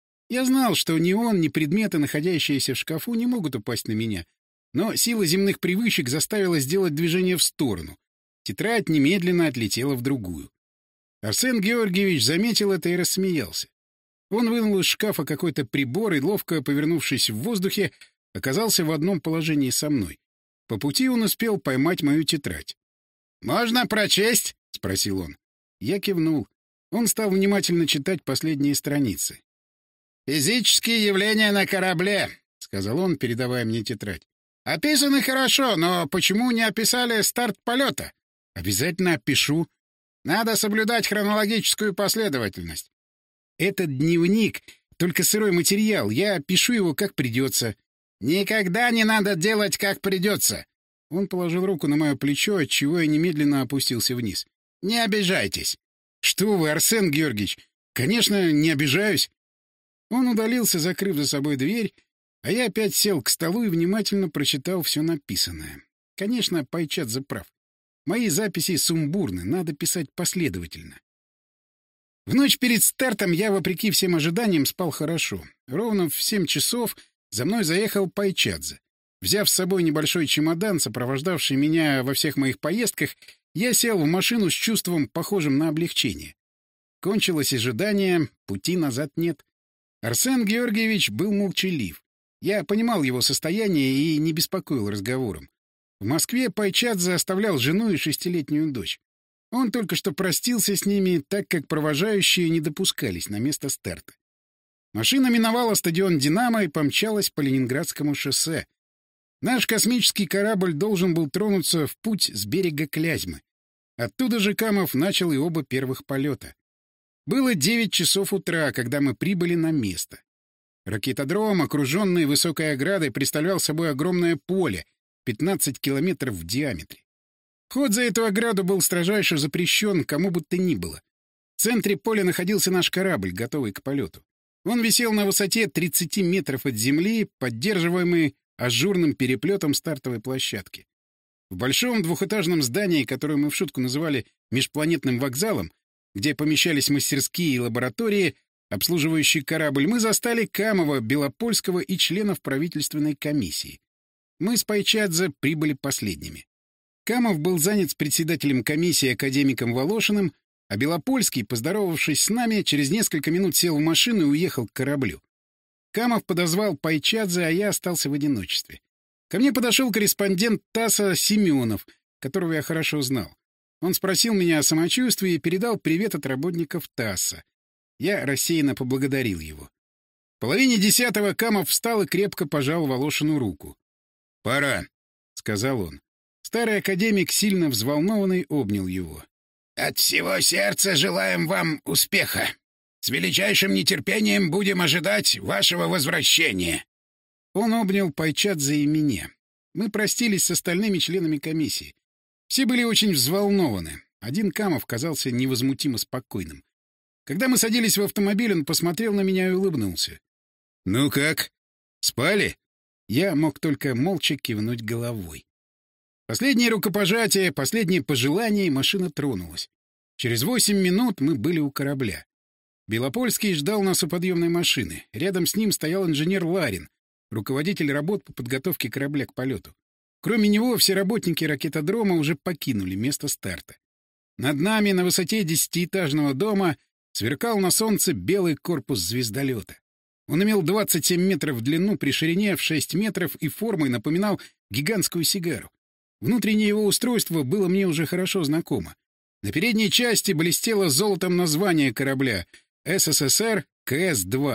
Я знал, что ни он, ни предметы, находящиеся в шкафу, не могут упасть на меня, но сила земных привычек заставила сделать движение в сторону. Тетрадь немедленно отлетела в другую. Арсен Георгиевич заметил это и рассмеялся. Он вынул из шкафа какой-то прибор и, ловко повернувшись в воздухе, оказался в одном положении со мной. По пути он успел поймать мою тетрадь. «Можно прочесть?» — спросил он. Я кивнул. Он стал внимательно читать последние страницы. «Физические явления на корабле», — сказал он, передавая мне тетрадь. «Описаны хорошо, но почему не описали старт полета?» «Обязательно опишу. Надо соблюдать хронологическую последовательность. Этот дневник — только сырой материал, я пишу его как придется». «Никогда не надо делать, как придется!» Он положил руку на мое плечо, отчего я немедленно опустился вниз. «Не обижайтесь!» «Что вы, Арсен Георгиевич? Конечно, не обижаюсь!» Он удалился, закрыв за собой дверь, а я опять сел к столу и внимательно прочитал все написанное. Конечно, Пайчадзе прав. Мои записи сумбурны, надо писать последовательно. В ночь перед стартом я, вопреки всем ожиданиям, спал хорошо. Ровно в 7 часов за мной заехал Пайчадзе. Взяв с собой небольшой чемодан, сопровождавший меня во всех моих поездках, я сел в машину с чувством, похожим на облегчение. Кончилось ожидание, пути назад нет. Арсен Георгиевич был молчалив. Я понимал его состояние и не беспокоил разговором. В Москве Пайчадзе оставлял жену и 6-летнюю дочь. Он только что простился с ними, так как провожающие не допускались на место старта. Машина миновала стадион «Динамо» и помчалась по Ленинградскому шоссе. Наш космический корабль должен был тронуться в путь с берега Клязьмы. Оттуда же Камов начал и оба первых полета. Было 9 часов утра, когда мы прибыли на место. Ракетодром, окруженный высокой оградой, представлял собой огромное поле, 15 километров в диаметре. Ход за эту ограду был строжайше запрещен кому бы то ни было. В центре поля находился наш корабль, готовый к полету. Он висел на высоте 30 метров от земли, поддерживаемый ажурным переплетом стартовой площадки. В большом двухэтажном здании, которое мы в шутку называли межпланетным вокзалом, где помещались мастерские и лаборатории, обслуживающие корабль, мы застали Камова, Белопольского и членов правительственной комиссии. Мы с Пайчадзе прибыли последними. Камов был занят с председателем комиссии академиком Волошиным, а Белопольский, поздоровавшись с нами, через несколько минут сел в машину и уехал к кораблю. Камов подозвал Пайчадзе, а я остался в одиночестве. Ко мне подошел корреспондент ТАССа Семенов, которого я хорошо знал. Он спросил меня о самочувствии и передал привет от работников ТАССа. Я рассеянно поблагодарил его. В половине 10 Камов встал и крепко пожал Волошину руку. «Пора», — сказал он. Старый академик, сильно взволнованный, обнял его. «От всего сердца желаем вам успеха. С величайшим нетерпением будем ожидать вашего возвращения». Он обнял Пайчадзе и меня. Мы простились с остальными членами комиссии. Все были очень взволнованы. Один Камов казался невозмутимо спокойным. Когда мы садились в автомобиль, он посмотрел на меня и улыбнулся. «Ну как? Спали?» Я мог только молча кивнуть головой. Последнее рукопожатие, последнее пожелание, и машина тронулась. Через 8 минут мы были у корабля. Белопольский ждал нас у подъемной машины. Рядом с ним стоял инженер Ларин, руководитель работ по подготовке корабля к полету. Кроме него, все работники ракетодрома уже покинули место старта. Над нами, на высоте 10-этажного дома, сверкал на солнце белый корпус звездолета. Он имел 27 метров в длину при ширине в 6 метров и формой напоминал гигантскую сигару. Внутреннее его устройство было мне уже хорошо знакомо. На передней части блестело золотом название корабля СССР КС-2.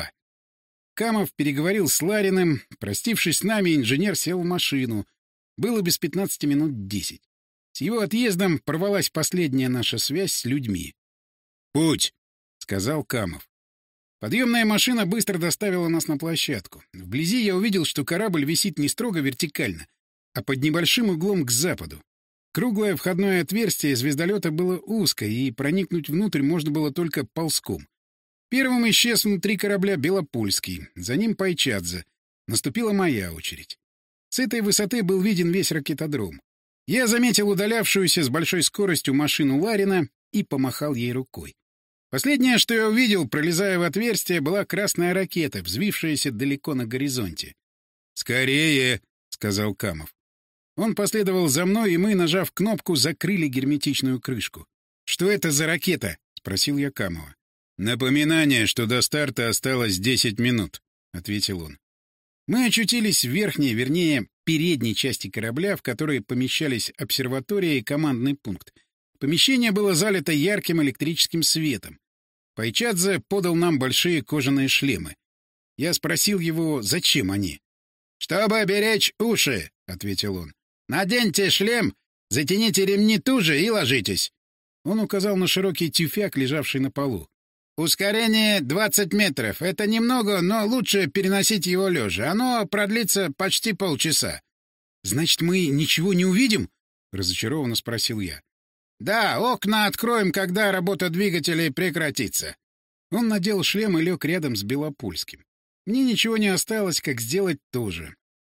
Камов переговорил с Лариным. Простившись с нами, инженер сел в машину. Было без 15 минут 10. С его отъездом порвалась последняя наша связь с людьми. «Путь!» — сказал Камов. Подъемная машина быстро доставила нас на площадку. Вблизи я увидел, что корабль висит не строго вертикально, а под небольшим углом к западу. Круглое входное отверстие звездолета было узкое, и проникнуть внутрь можно было только ползком. Первым исчез внутри корабля Белопольский, за ним Пайчадзе. Наступила моя очередь. С этой высоты был виден весь ракетодром. Я заметил удалявшуюся с большой скоростью машину Ларина и помахал ей рукой. Последнее, что я увидел, пролезая в отверстие, была красная ракета, взвившаяся далеко на горизонте. «Скорее!» — сказал Камов. Он последовал за мной, и мы, нажав кнопку, закрыли герметичную крышку. «Что это за ракета?» — спросил я Камова. «Напоминание, что до старта осталось 10 минут», — ответил он. Мы очутились в верхней, вернее, передней части корабля, в которой помещались обсерватория и командный пункт. Помещение было залито ярким электрическим светом. Пайчадзе подал нам большие кожаные шлемы. Я спросил его, зачем они. «Чтобы беречь уши», — ответил он. «Наденьте шлем, затяните ремни туже и ложитесь». Он указал на широкий тюфяк, лежавший на полу. «Ускорение 20 метров. Это немного, но лучше переносить его лежа. Оно продлится почти полчаса». «Значит, мы ничего не увидим?» — разочарованно спросил я. «Да, окна откроем, когда работа двигателей прекратится». Он надел шлем и лег рядом с Белопольским. Мне ничего не осталось, как сделать то же.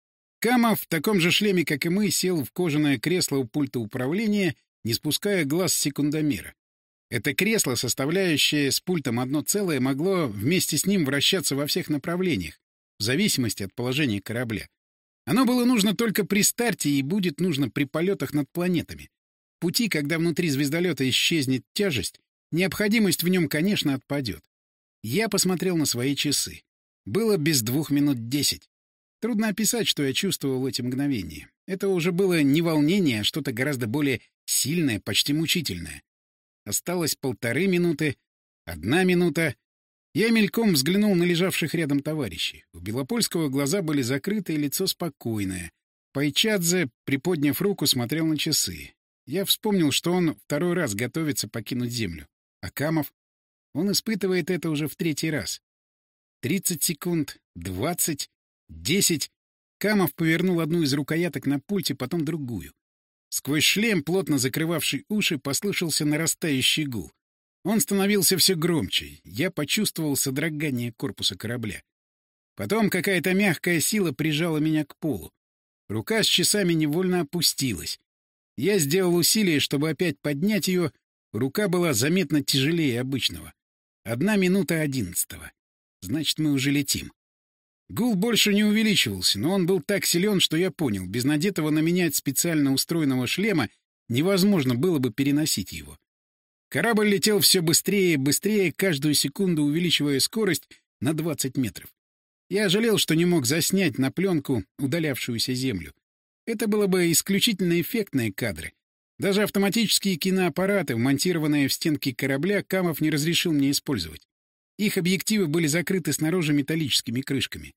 Камов в таком же шлеме, как и мы, сел в кожаное кресло у пульта управления, не спуская глаз с секундомера. Это кресло, составляющее с пультом одно целое, могло вместе с ним вращаться во всех направлениях, в зависимости от положения корабля. Оно было нужно только при старте и будет нужно при полетах над планетами. В пути, когда внутри звездолета исчезнет тяжесть, необходимость в нем, конечно, отпадет. Я посмотрел на свои часы. Было без 2 минут 10. Трудно описать, что я чувствовал в эти мгновения. Это уже было не волнение, а что-то гораздо более сильное, почти мучительное. Осталось 1,5 минуты, 1 минута. Я мельком взглянул на лежавших рядом товарищей. У Белопольского глаза были закрыты и лицо спокойное. Пайчадзе, приподняв руку, смотрел на часы. Я вспомнил, что он второй раз готовится покинуть Землю. А Камов? Он испытывает это уже в 3-й раз. 30 секунд, 20, 10. Камов повернул одну из рукояток на пульте, потом другую. Сквозь шлем, плотно закрывавший уши, послышался нарастающий гул. Он становился все громче. Я почувствовал содрогание корпуса корабля. Потом какая-то мягкая сила прижала меня к полу. Рука с часами невольно опустилась. Я сделал усилие, чтобы опять поднять ее. Рука была заметно тяжелее обычного. 1 минута 11. Значит, мы уже летим. Гул больше не увеличивался, но он был так силен, что я понял, без надетого на меня специально устроенного шлема невозможно было бы переносить его. Корабль летел все быстрее и быстрее, каждую секунду увеличивая скорость на 20 метров. Я жалел, что не мог заснять на пленку удалявшуюся Землю. Это было бы исключительно эффектные кадры. Даже автоматические киноаппараты, вмонтированные в стенки корабля, Камов не разрешил мне использовать. Их объективы были закрыты снаружи металлическими крышками.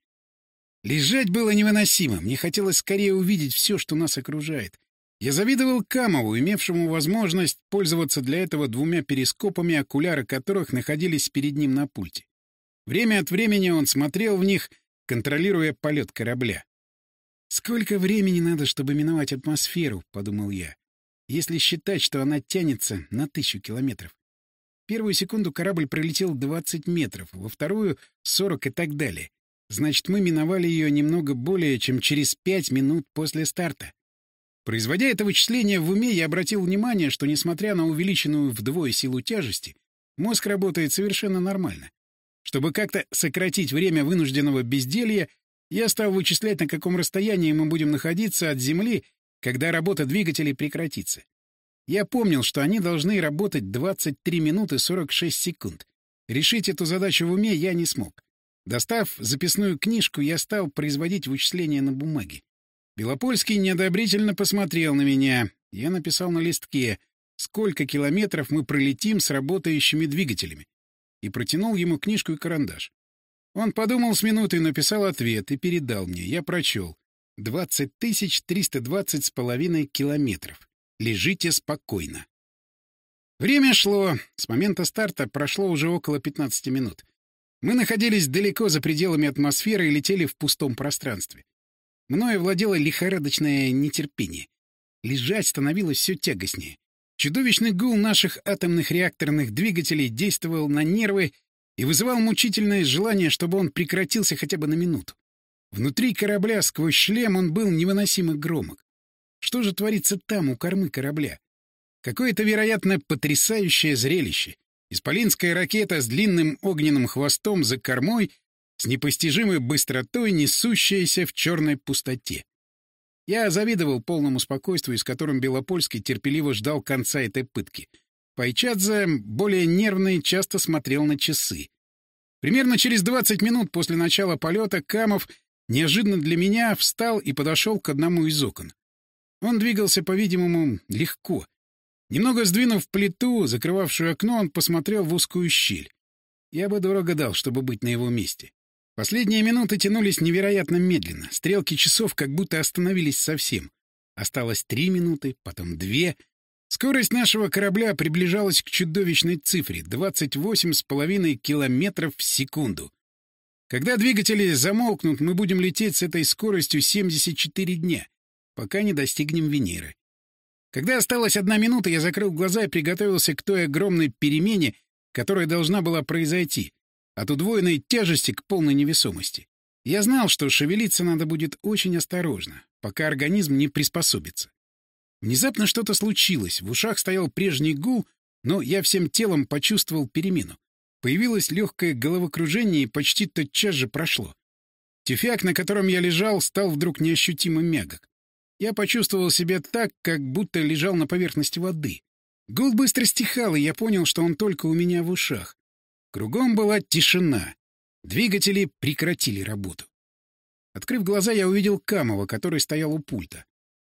Лежать было невыносимо. Мне хотелось скорее увидеть все, что нас окружает. Я завидовал Камову, имевшему возможность пользоваться для этого 2 перископами, окуляры которых находились перед ним на пульте. Время от времени он смотрел в них, контролируя полет корабля. «Сколько времени надо, чтобы миновать атмосферу?» — подумал я. «Если считать, что она тянется на 1000 километров. В первую секунду корабль пролетел 20 метров, во вторую — 40 и так далее. Значит, мы миновали ее немного более чем через 5 минут после старта. Производя это вычисление в уме, я обратил внимание, что, несмотря на увеличенную вдвое силу тяжести, мозг работает совершенно нормально. Чтобы как-то сократить время вынужденного безделья, я стал вычислять, на каком расстоянии мы будем находиться от Земли, когда работа двигателей прекратится. Я помнил, что они должны работать 23 минуты 46 секунд. Решить эту задачу в уме я не смог. Достав записную книжку, я стал производить вычисления на бумаге. Белопольский неодобрительно посмотрел на меня. Я написал на листке, сколько километров мы пролетим с работающими двигателями, и протянул ему книжку и карандаш. Он подумал с минуты, написал ответ и передал мне. Я прочел. 20 320,5 километров. Лежите спокойно. Время шло. С момента старта прошло уже около 15 минут. Мы находились далеко за пределами атмосферы и летели в пустом пространстве. Мною владело лихорадочное нетерпение. Лежать становилось все тягостнее. Чудовищный гул наших атомных реакторных двигателей действовал на нервы и вызывал мучительное желание, чтобы он прекратился хотя бы на минуту. Внутри корабля, сквозь шлем, он был невыносимо громок. Что же творится там, у кормы корабля? Какое-то, вероятно, потрясающее зрелище. Исполинская ракета с длинным огненным хвостом за кормой, с непостижимой быстротой, несущаяся в черной пустоте. Я завидовал полному спокойствию, с которым Белопольский терпеливо ждал конца этой пытки. Пайчадзе, более нервный, часто смотрел на часы. Примерно через 20 минут после начала полета Камов неожиданно для меня встал и подошел к одному из окон. Он двигался, по-видимому, легко. Немного сдвинув плиту, закрывавшую окно, он посмотрел в узкую щель. Я бы дорого дал, чтобы быть на его месте. Последние минуты тянулись невероятно медленно. Стрелки часов как будто остановились совсем. Осталось 3 минуты, потом 2. Скорость нашего корабля приближалась к чудовищной цифре — 28,5 километров в секунду. Когда двигатели замолкнут, мы будем лететь с этой скоростью 74 дня, пока не достигнем Венеры. Когда осталась 1 минута, я закрыл глаза и приготовился к той огромной перемене, которая должна была произойти, от удвоенной тяжести к полной невесомости. Я знал, что шевелиться надо будет очень осторожно, пока организм не приспособится. Внезапно что-то случилось, в ушах стоял прежний гул, но я всем телом почувствовал перемену. Появилось легкое головокружение и почти тотчас же прошло. Тюфяк, на котором я лежал, стал вдруг неощутимо мягок. Я почувствовал себя так, как будто лежал на поверхности воды. Гул быстро стихал, и я понял, что он только у меня в ушах. Кругом была тишина. Двигатели прекратили работу. Открыв глаза, я увидел Камова, который стоял у пульта.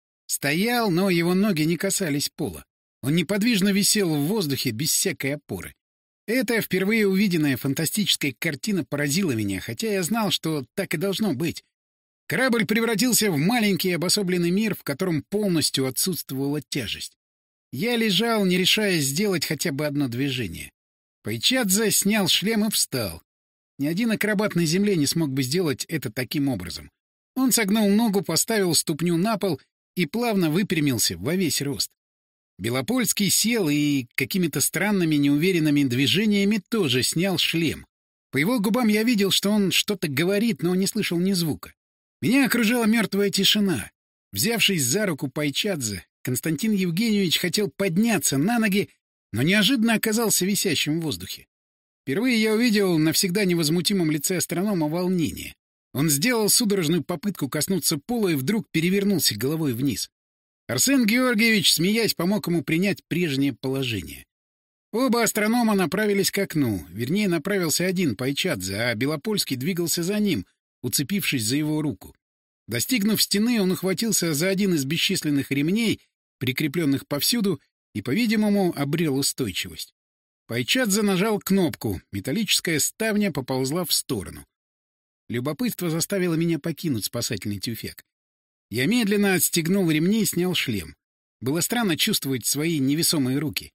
Стоял, но его ноги не касались пола. Он неподвижно висел в воздухе без всякой опоры. Эта впервые увиденная фантастическая картина поразила меня, хотя я знал, что так и должно быть. Корабль превратился в маленький обособленный мир, в котором полностью отсутствовала тяжесть. Я лежал, не решаясь сделать хотя бы одно движение. Пайчадзе снял шлем и встал. Ни один акробат на земле не смог бы сделать это таким образом. Он согнул ногу, поставил ступню на пол и плавно выпрямился во весь рост. Белопольский сел и какими-то странными неуверенными движениями тоже снял шлем. По его губам я видел, что он что-то говорит, но не слышал ни звука. Меня окружала мертвая тишина. Взявшись за руку Пайчадзе, Константин Евгеньевич хотел подняться на ноги, но неожиданно оказался висящим в воздухе. Впервые я увидел на всегда невозмутимом лице астронома волнение. Он сделал судорожную попытку коснуться пола и вдруг перевернулся головой вниз. Арсен Георгиевич, смеясь, помог ему принять прежнее положение. Оба астронома направились к окну, вернее, направился один Пайчадзе, а Белопольский двигался за ним, уцепившись за его руку. Достигнув стены, он ухватился за один из бесчисленных ремней, прикрепленных повсюду, и, по-видимому, обрел устойчивость. Пайчадзе нажал кнопку, металлическая ставня поползла в сторону. Любопытство заставило меня покинуть спасательный тюфяк. Я медленно отстегнул ремни и снял шлем. Было странно чувствовать свои невесомые руки.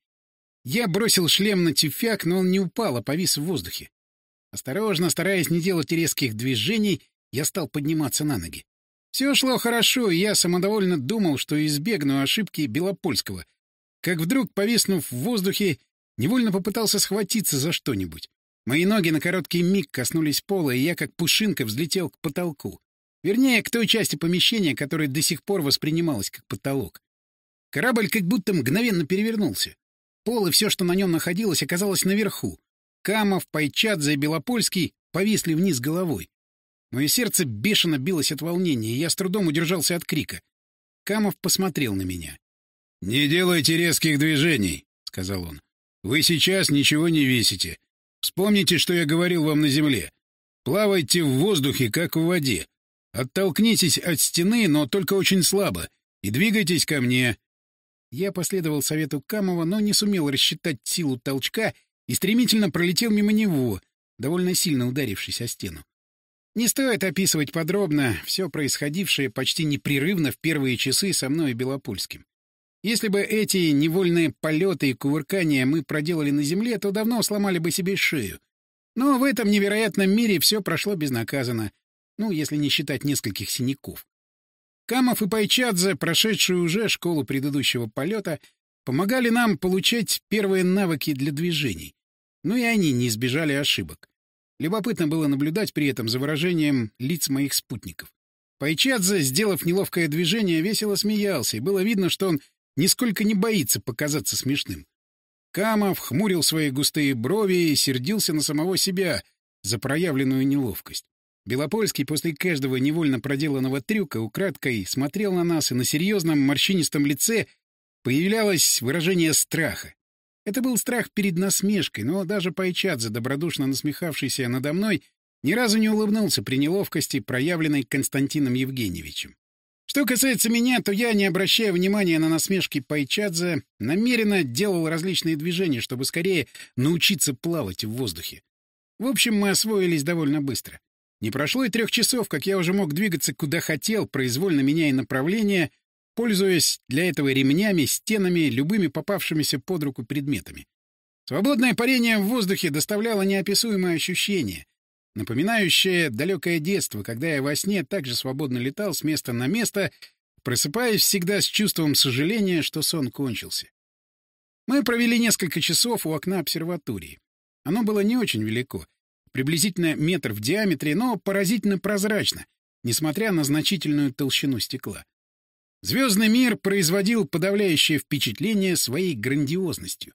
Я бросил шлем на тюфяк, но он не упал, а повис в воздухе. Осторожно, стараясь не делать резких движений, я стал подниматься на ноги. Все шло хорошо, и я самодовольно думал, что избегну ошибки Белопольского. Как вдруг, повиснув в воздухе, невольно попытался схватиться за что-нибудь. Мои ноги на короткий миг коснулись пола, и я, как пушинка, взлетел к потолку. Вернее, к той части помещения, которая до сих пор воспринималась как потолок. Корабль как будто мгновенно перевернулся. Пол и все, что на нем находилось, оказалось наверху. Камов, Пайчадзе и Белопольский повисли вниз головой. Мое сердце бешено билось от волнения, и я с трудом удержался от крика. Камов посмотрел на меня. — Не делайте резких движений, — сказал он. — Вы сейчас ничего не весите. Вспомните, что я говорил вам на земле. Плавайте в воздухе, как в воде. Оттолкнитесь от стены, но только очень слабо, и двигайтесь ко мне. Я последовал совету Камова, но не сумел рассчитать силу толчка и стремительно пролетел мимо него, довольно сильно ударившись о стену. Не стоит описывать подробно все происходившее почти непрерывно в первые часы со мной и Белопольским. Если бы эти невольные полеты и кувыркания мы проделали на земле, то давно сломали бы себе шею. Но в этом невероятном мире все прошло безнаказанно. Ну, если не считать нескольких синяков. Камов и Пайчадзе, прошедшие уже школу предыдущего полета, помогали нам получать первые навыки для движений. Но и они не избежали ошибок. Любопытно было наблюдать при этом за выражением лиц моих спутников. Пайчадзе, сделав неловкое движение, весело смеялся, и было видно, что он нисколько не боится показаться смешным. Камов хмурил свои густые брови и сердился на самого себя за проявленную неловкость. Белопольский после каждого невольно проделанного трюка украдкой смотрел на нас, и на серьезном морщинистом лице появлялось выражение страха. Это был страх перед насмешкой, но даже Пайчадзе, добродушно насмехавшийся надо мной, ни разу не улыбнулся при неловкости, проявленной Константином Евгеньевичем. Что касается меня, то я, не обращая внимания на насмешки Пайчадзе, намеренно делал различные движения, чтобы скорее научиться плавать в воздухе. В общем, мы освоились довольно быстро. Не прошло и 3 часов, как я уже мог двигаться куда хотел, произвольно меняя направление, пользуясь для этого ремнями, стенами, любыми попавшимися под руку предметами. Свободное парение в воздухе доставляло неописуемое ощущение, напоминающее далекое детство, когда я во сне также свободно летал с места на место, просыпаясь всегда с чувством сожаления, что сон кончился. Мы провели несколько часов у окна обсерватории. Оно было не очень велико. приблизительно метр в диаметре, но поразительно прозрачно, несмотря на значительную толщину стекла. Звездный мир производил подавляющее впечатление своей грандиозностью.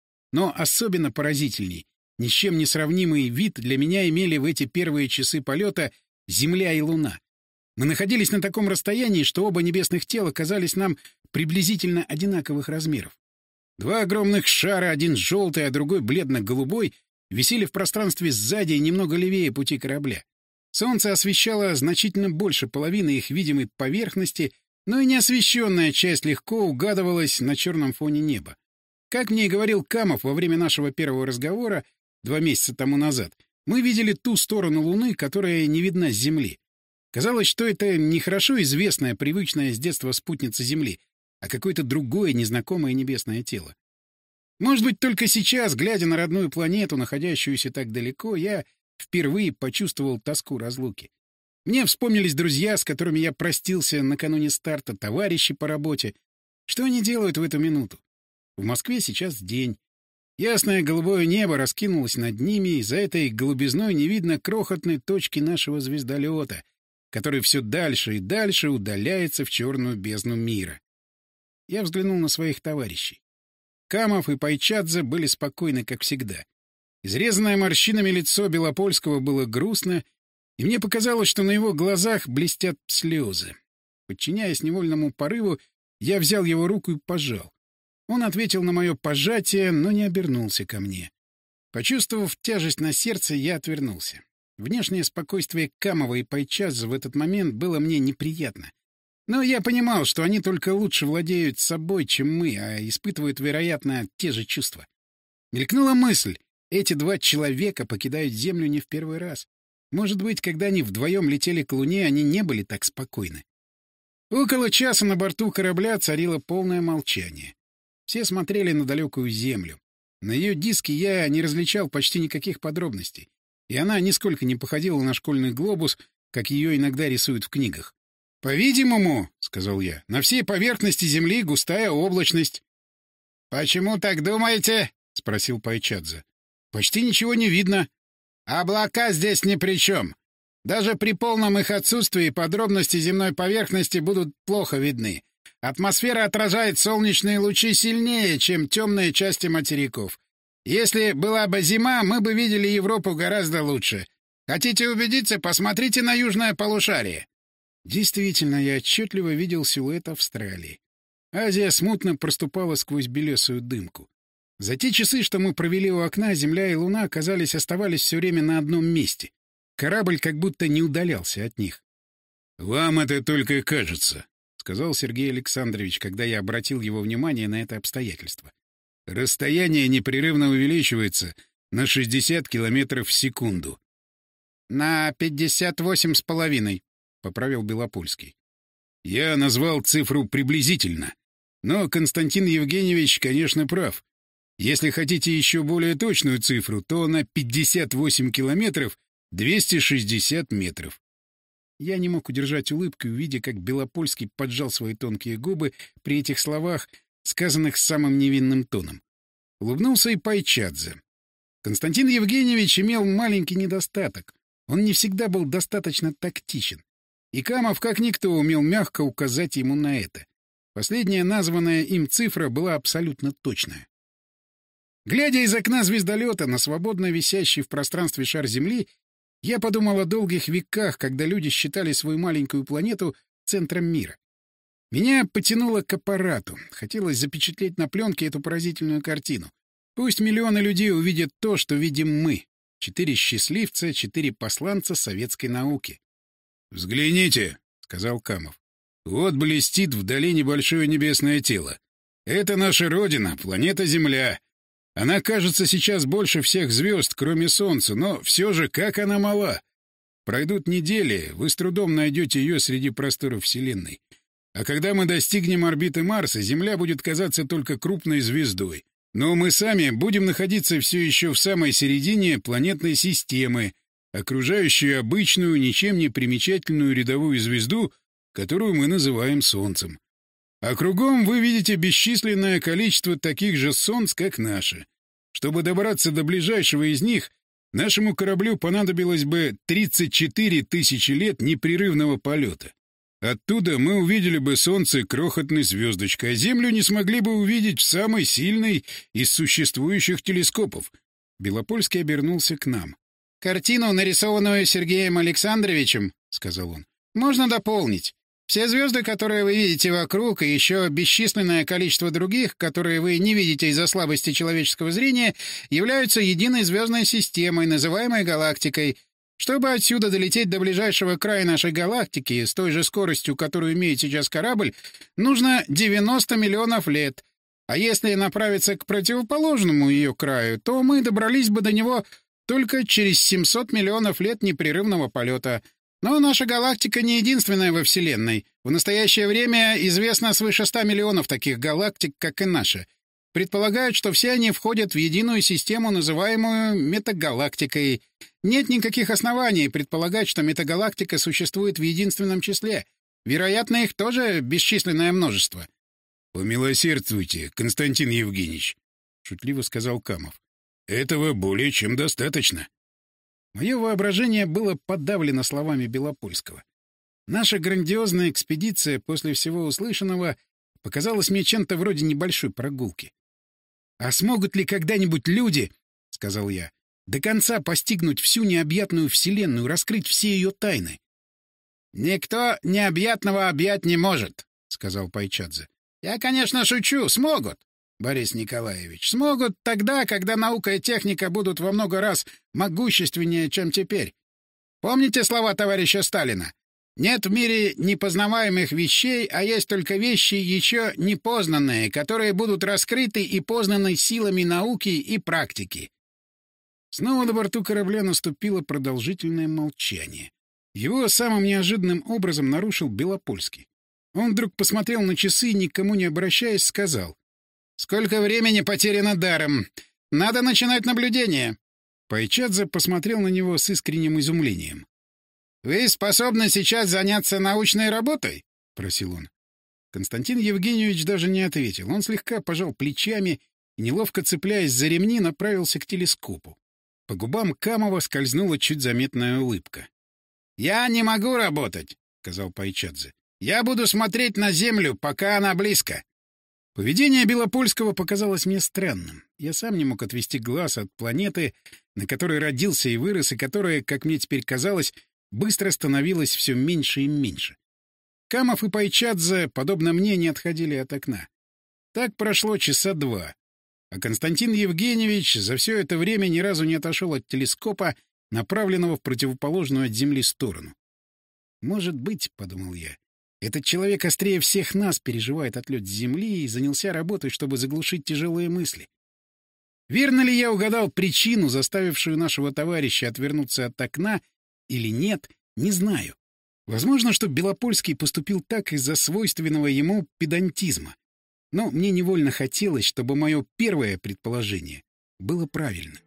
Но особенно поразительней, ни с чем не сравнимый вид для меня имели в эти первые часы полета Земля и Луна. Мы находились на таком расстоянии, что оба небесных тела казались нам приблизительно одинаковых размеров. Два огромных шара, один желтый, а другой бледно-голубой, висели в пространстве сзади и немного левее пути корабля. Солнце освещало значительно больше половины их видимой поверхности, но и неосвещенная часть легко угадывалась на черном фоне неба. Как мне и говорил Камов во время нашего первого разговора 2 месяца тому назад, мы видели ту сторону Луны, которая не видна с Земли. Казалось, что это не хорошо известная, привычная с детства спутница Земли, а какое-то другое незнакомое небесное тело. Может быть, только сейчас, глядя на родную планету, находящуюся так далеко, я впервые почувствовал тоску разлуки. Мне вспомнились друзья, с которыми я простился накануне старта, товарищи по работе. Что они делают в эту минуту? В Москве сейчас день. Ясное голубое небо раскинулось над ними, и за этой голубизной не видно крохотной точки нашего звездолета, который все дальше и дальше удаляется в черную бездну мира. Я взглянул на своих товарищей. Камов и Пайчадзе были спокойны, как всегда. Изрезанное морщинами лицо Белопольского было грустно, и мне показалось, что на его глазах блестят слезы. Подчиняясь невольному порыву, я взял его руку и пожал. Он ответил на мое пожатие, но не обернулся ко мне. Почувствовав тяжесть на сердце, я отвернулся. Внешнее спокойствие Камова и Пайчадзе в этот момент было мне неприятно. Но я понимал, что они только лучше владеют собой, чем мы, а испытывают, вероятно, те же чувства. Мелькнула мысль: эти 2 человека покидают Землю не в первый раз. Может быть, когда они вдвоем летели к Луне, они не были так спокойны. Около часа на борту корабля царило полное молчание. Все смотрели на далекую Землю. На ее диске я не различал почти никаких подробностей, и она нисколько не походила на школьный глобус, как ее иногда рисуют в книгах. «По-видимому, — сказал я, — на всей поверхности Земли густая облачность». «Почему так думаете?» — спросил Пайчадзе. «Почти ничего не видно». «Облака здесь ни при чем. Даже при полном их отсутствии подробности земной поверхности будут плохо видны. Атмосфера отражает солнечные лучи сильнее, чем темные части материков. Если была бы зима, мы бы видели Европу гораздо лучше. Хотите убедиться? Посмотрите на южное полушарие». Действительно, я отчетливо видел силуэт Австралии. Азия смутно проступала сквозь белесую дымку. За те часы, что мы провели у окна, Земля и Луна, оставались все время на одном месте. Корабль как будто не удалялся от них. — Вам это только кажется, — сказал Сергей Александрович, когда я обратил его внимание на это обстоятельство. — Расстояние непрерывно увеличивается на 60 километров в секунду. — На 58,5, — поправил Белопольский. — Я назвал цифру приблизительно. Но Константин Евгеньевич, конечно, прав. Если хотите еще более точную цифру, то на 58 километров 260 метров. Я не мог удержать улыбку, видя, как Белопольский поджал свои тонкие губы при этих словах, сказанных самым невинным тоном. Улыбнулся и Пайчадзе. Константин Евгеньевич имел маленький недостаток. Он не всегда был достаточно тактичен. И Камов, как никто, умел мягко указать ему на это. Последняя названная им цифра была абсолютно точная. Глядя из окна звездолета на свободно висящий в пространстве шар Земли, я подумал о долгих веках, когда люди считали свою маленькую планету центром мира. Меня потянуло к аппарату. Хотелось запечатлеть на пленке эту поразительную картину. Пусть миллионы людей увидят то, что видим мы. 4 счастливца, 4 посланца советской науки. — Взгляните, — сказал Камов. — Вот блестит вдали небольшое небесное тело. Это наша Родина, планета Земля. Она кажется сейчас больше всех звезд, кроме Солнца, но все же как она мала. Пройдут недели, вы с трудом найдете ее среди просторов Вселенной. А когда мы достигнем орбиты Марса, Земля будет казаться только крупной звездой. Но мы сами будем находиться все еще в самой середине планетной системы, окружающей обычную, ничем не примечательную рядовую звезду, которую мы называем Солнцем. А кругом вы видите бесчисленное количество таких же солнц, как наши. Чтобы добраться до ближайшего из них, Нашему кораблю понадобилось бы 34 тысячи лет непрерывного полета. Оттуда мы увидели бы Солнце крохотной звездочкой, а Землю не смогли бы увидеть в самой сильной из существующих телескопов. Белопольский обернулся к нам. «Картину, нарисованную Сергеем Александровичем, — сказал он, — можно дополнить. Все звезды, которые вы видите вокруг, и еще бесчисленное количество других, которые вы не видите из-за слабости человеческого зрения, являются единой звездной системой, называемой галактикой. Чтобы отсюда долететь до ближайшего края нашей галактики с той же скоростью, которую имеет сейчас корабль, нужно 90 миллионов лет. А если направиться к противоположному ее краю, то мы добрались бы до него только через 700 миллионов лет непрерывного полета. Но наша галактика не единственная во Вселенной. В настоящее время известно свыше 100 миллионов таких галактик, как и наша. Предполагают, что все они входят в единую систему, называемую метагалактикой. Нет никаких оснований предполагать, что метагалактика существует в единственном числе. Вероятно, их тоже бесчисленное множество. — Помилосердствуйте, Константин Евгеньевич, — шутливо сказал Камов. — Этого более чем достаточно. Мое воображение было подавлено словами Белопольского. Наша грандиозная экспедиция после всего услышанного показалась мне чем-то вроде небольшой прогулки. «А смогут ли когда-нибудь люди, — сказал я, — до конца постигнуть всю необъятную Вселенную, раскрыть все ее тайны?» «Никто необъятного объять не может, — сказал Пайчадзе. — Я, конечно, шучу. Смогут, Борис Николаевич. Смогут тогда, когда наука и техника будут во много раз могущественнее, чем теперь. Помните слова товарища Сталина? Нет в мире непознаваемых вещей, а есть только вещи еще непознанные, которые будут раскрыты и познаны силами науки и практики. Снова на борту корабля наступило продолжительное молчание. Его самым неожиданным образом нарушил Белопольский. Он вдруг посмотрел на часы и, никому не обращаясь, сказал: «Сколько времени потеряно даром! Надо начинать наблюдение!» Пайчадзе посмотрел на него с искренним изумлением. «Вы способны сейчас заняться научной работой?» — просил он. Константин Евгеньевич даже не ответил. Он слегка пожал плечами и, неловко цепляясь за ремни, направился к телескопу. По губам Камова скользнула чуть заметная улыбка. «Я не могу работать», — сказал Пайчадзе. «Я буду смотреть на Землю, пока она близко». Поведение Белопольского показалось мне странным. Я сам не мог отвести глаз от планеты, на которой родился и вырос, и которая, как мне теперь казалось, быстро становилась все меньше и меньше. Камов и Пайчадзе, подобно мне, не отходили от окна. Так прошло часа два. А Константин Евгеньевич за все это время ни разу не отошел от телескопа, направленного в противоположную от Земли сторону. «Может быть, — подумал я, — этот человек острее всех нас переживает отлет с Земли и занялся работой, чтобы заглушить тяжелые мысли. Верно ли я угадал причину, заставившую нашего товарища отвернуться от окна, или нет, не знаю. Возможно, что Белопольский поступил так из-за свойственного ему педантизма. Но мне невольно хотелось, чтобы мое первое предположение было правильным.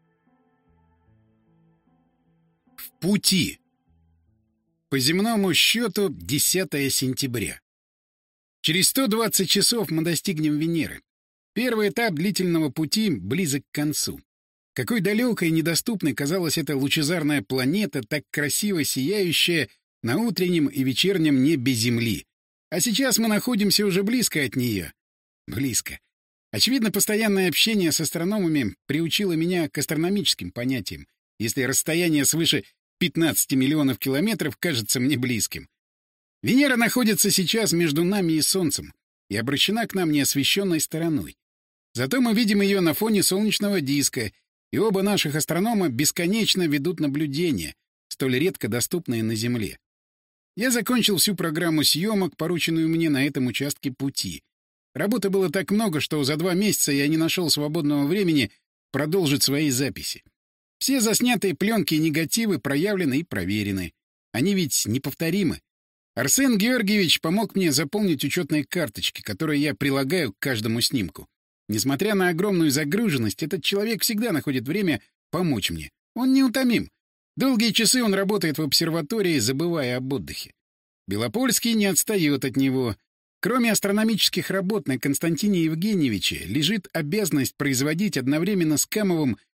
В пути. По земному счету 10 сентября. Через 120 часов мы достигнем Венеры. Первый этап длительного пути близок к концу. Какой далекой и недоступной казалась эта лучезарная планета, так красиво сияющая на утреннем и вечернем небе Земли. А сейчас мы находимся уже близко от нее. Близко. Очевидно, постоянное общение с астрономами приучило меня к астрономическим понятиям, если расстояние свыше 15 миллионов километров кажется мне близким. Венера находится сейчас между нами и Солнцем и обращена к нам неосвещенной стороной. Зато мы видим ее на фоне солнечного диска, и оба наших астронома бесконечно ведут наблюдения, столь редко доступные на Земле. Я закончил всю программу съемок, порученную мне на этом участке пути. Работы было так много, что за 2 месяца я не нашел свободного времени продолжить свои записи. Все заснятые пленки и негативы проявлены и проверены. Они ведь неповторимы. Арсен Георгиевич помог мне заполнить учетные карточки, которые я прилагаю к каждому снимку. Несмотря на огромную загруженность, этот человек всегда находит время помочь мне. Он неутомим. Долгие часы он работает в обсерватории, забывая об отдыхе. Белопольский не отстает от него. Кроме астрономических работ на Константине Евгеньевиче лежит обязанность производить одновременно с Камовым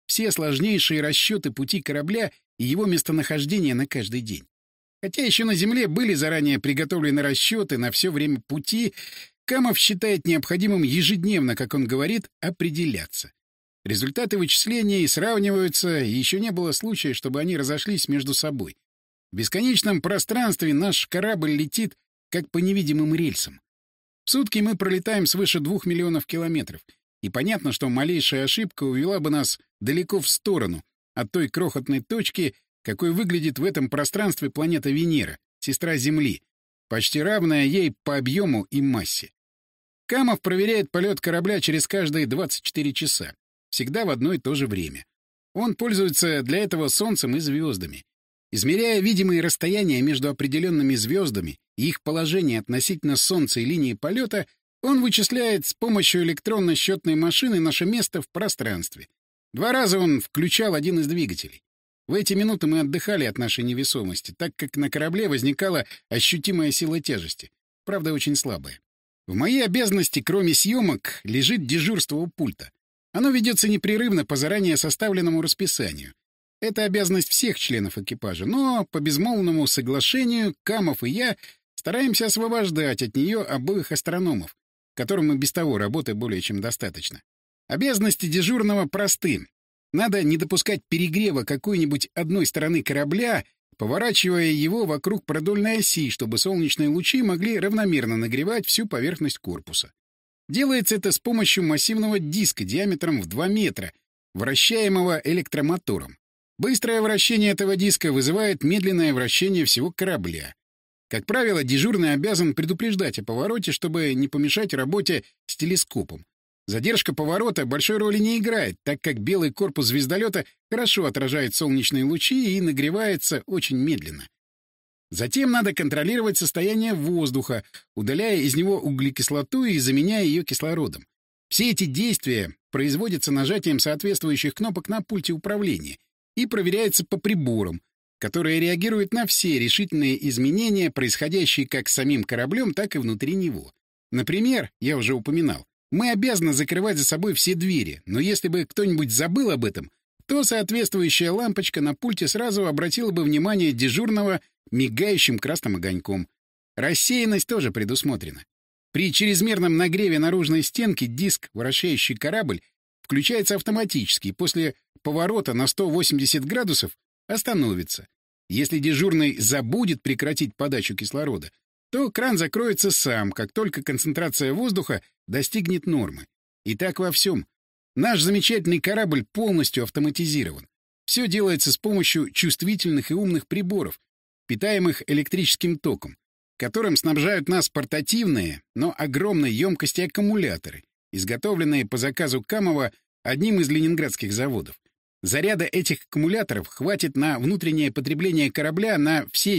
все сложнейшие расчеты пути корабля и его местонахождения на каждый день. Хотя еще на Земле были заранее приготовлены расчеты на все время пути, Камов считает необходимым ежедневно, как он говорит, определяться. Результаты вычислений сравниваются, и еще не было случая, чтобы они разошлись между собой. В бесконечном пространстве наш корабль летит, как по невидимым рельсам. В сутки мы пролетаем свыше 2 миллионов километров, и понятно, что малейшая ошибка увела бы нас далеко в сторону от той крохотной точки, какой выглядит в этом пространстве планета Венера, сестра Земли, почти равная ей по объему и массе. Камов проверяет полет корабля через каждые 24 часа, всегда в одно и то же время. Он пользуется для этого Солнцем и звездами. Измеряя видимые расстояния между определенными звездами и их положение относительно Солнца и линии полета, он вычисляет с помощью электронно-счетной машины наше место в пространстве. 2 раза он включал один из двигателей. В эти минуты мы отдыхали от нашей невесомости, так как на корабле возникала ощутимая сила тяжести, правда, очень слабая. В моей обязанности, кроме съемок, лежит дежурство у пульта. Оно ведется непрерывно по заранее составленному расписанию. Это обязанность всех членов экипажа, но по безмолвному соглашению Камов и я стараемся освобождать от нее обоих астрономов, которым и без того работы более чем достаточно. Обязанности дежурного просты. Надо не допускать перегрева какой-нибудь одной стороны корабля, поворачивая его вокруг продольной оси, чтобы солнечные лучи могли равномерно нагревать всю поверхность корпуса. Делается это с помощью массивного диска диаметром в 2 метра, вращаемого электромотором. Быстрое вращение этого диска вызывает медленное вращение всего корабля. Как правило, дежурный обязан предупреждать о повороте, чтобы не помешать работе с телескопом. Задержка поворота большой роли не играет, так как белый корпус звездолета хорошо отражает солнечные лучи и нагревается очень медленно. Затем надо контролировать состояние воздуха, удаляя из него углекислоту и заменяя ее кислородом. Все эти действия производятся нажатием соответствующих кнопок на пульте управления и проверяются по приборам, которые реагируют на все решительные изменения, происходящие как с самим кораблем, так и внутри него. Например, я уже упоминал, мы обязаны закрывать за собой все двери, но если бы кто-нибудь забыл об этом, то соответствующая лампочка на пульте сразу обратила бы внимание дежурного мигающим красным огоньком. Рассеянность тоже предусмотрена. При чрезмерном нагреве наружной стенки диск, вращающий корабль, включается автоматически и после поворота на 180 градусов остановится. Если дежурный забудет прекратить подачу кислорода, то кран закроется сам, как только концентрация воздуха достигнет нормы. И так во всем. Наш замечательный корабль полностью автоматизирован. Все делается с помощью чувствительных и умных приборов, питаемых электрическим током, которым снабжают нас портативные, но огромной емкости аккумуляторы, изготовленные по заказу Камова одним из ленинградских заводов. Заряда этих аккумуляторов хватит на внутреннее потребление корабля на все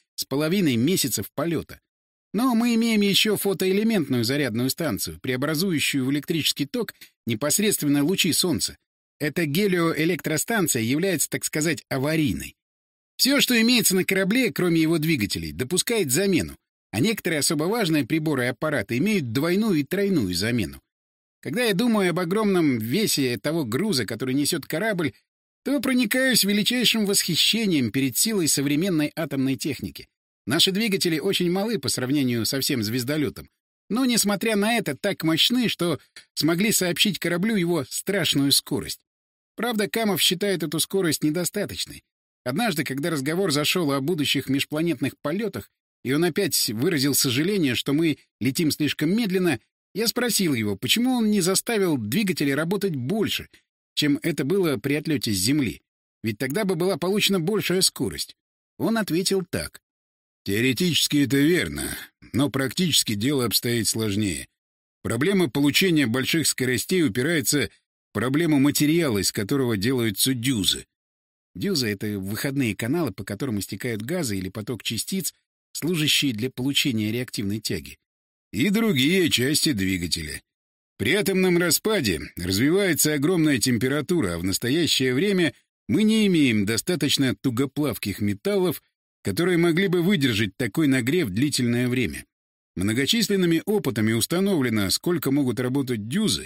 7,5 месяцев полета. Но мы имеем еще фотоэлементную зарядную станцию, преобразующую в электрический ток непосредственно лучи Солнца. Эта гелиоэлектростанция является, так сказать, аварийной. Все, что имеется на корабле, кроме его двигателей, допускает замену, а некоторые особо важные приборы и аппараты имеют двойную и тройную замену. Когда я думаю об огромном весе того груза, который несет корабль, то проникаюсь величайшим восхищением перед силой современной атомной техники. Наши двигатели очень малы по сравнению со всем звездолетом, но, несмотря на это, так мощны, что смогли сообщить кораблю его страшную скорость. Правда, Камов считает эту скорость недостаточной. Однажды, когда разговор зашел о будущих межпланетных полетах, и он опять выразил сожаление, что мы летим слишком медленно, я спросил его, почему он не заставил двигатели работать больше, чем это было при отлете с Земли. Ведь тогда бы была получена большая скорость. Он ответил так. Теоретически это верно, но практически дело обстоит сложнее. Проблема получения больших скоростей упирается в проблему материала, из которого делаются дюзы. Дюза — это выходные каналы, по которым истекают газы или поток частиц, служащие для получения реактивной тяги. И другие части двигателя. При атомном распаде развивается огромная температура, а в настоящее время мы не имеем достаточно тугоплавких металлов, которые могли бы выдержать такой нагрев длительное время. Многочисленными опытами установлено, сколько могут работать дюзы,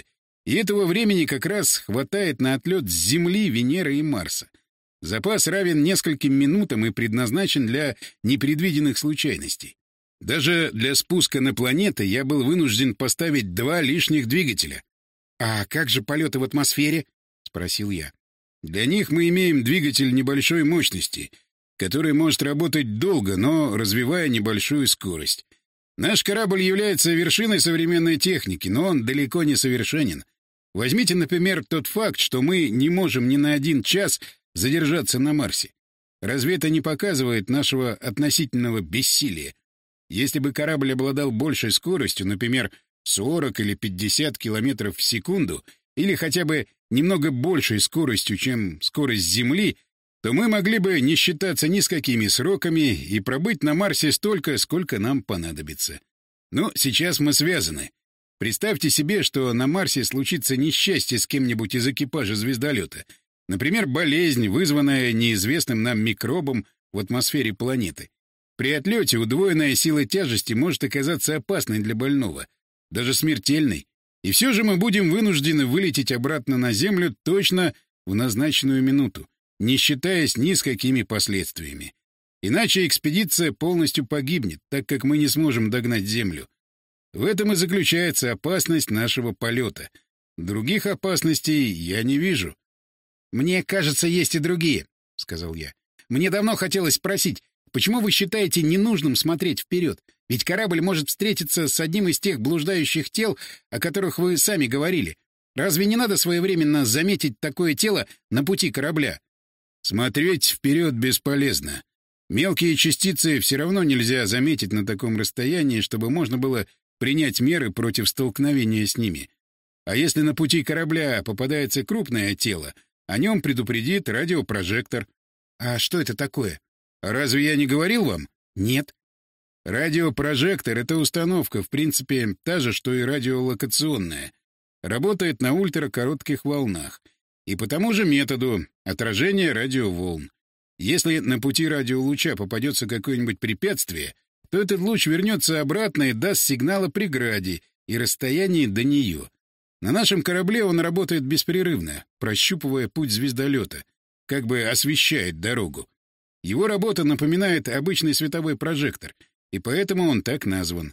И этого времени как раз хватает на отлет с Земли, Венеры и Марса. Запас равен нескольким минутам и предназначен для непредвиденных случайностей. Даже для спуска на планеты я был вынужден поставить 2 лишних двигателя. «А как же полеты в атмосфере?» — спросил я. «Для них мы имеем двигатель небольшой мощности, который может работать долго, но развивая небольшую скорость. Наш корабль является вершиной современной техники, но он далеко не совершенен. Возьмите, например, тот факт, что мы не можем ни на 1 час задержаться на Марсе. Разве это не показывает нашего относительного бессилия? Если бы корабль обладал большей скоростью, например, 40 или 50 километров в секунду, или хотя бы немного большей скоростью, чем скорость Земли, то мы могли бы не считаться ни с какими сроками и пробыть на Марсе столько, сколько нам понадобится. Но сейчас мы связаны. Представьте себе, что на Марсе случится несчастье с кем-нибудь из экипажа звездолета. Например, болезнь, вызванная неизвестным нам микробом в атмосфере планеты. При отлете удвоенная сила тяжести может оказаться опасной для больного, даже смертельной. И все же мы будем вынуждены вылететь обратно на Землю точно в назначенную минуту, не считаясь ни с какими последствиями. Иначе экспедиция полностью погибнет, так как мы не сможем догнать Землю. В этом и заключается опасность нашего полета. Других опасностей я не вижу. «Мне кажется, есть и другие», — сказал я. «Мне давно хотелось спросить, почему вы считаете ненужным смотреть вперед? Ведь корабль может встретиться с одним из тех блуждающих тел, о которых вы сами говорили. Разве не надо своевременно заметить такое тело на пути корабля?» «Смотреть вперед бесполезно. Мелкие частицы все равно нельзя заметить на таком расстоянии, чтобы можно было принять меры против столкновения с ними. А если на пути корабля попадается крупное тело, о нем предупредит радиопрожектор». «А что это такое?» «Разве я не говорил вам?» «Нет». Радиопрожектор — это установка, в принципе, та же, что и радиолокационная. Работает на ультракоротких волнах. И по тому же методу — отражения радиоволн. Если на пути радиолуча попадется какое-нибудь препятствие, то этот луч вернется обратно и даст сигнал о преграде и расстоянии до нее. На нашем корабле он работает беспрерывно, прощупывая путь звездолета, как бы освещает дорогу. Его работа напоминает обычный световой прожектор, и поэтому он так назван.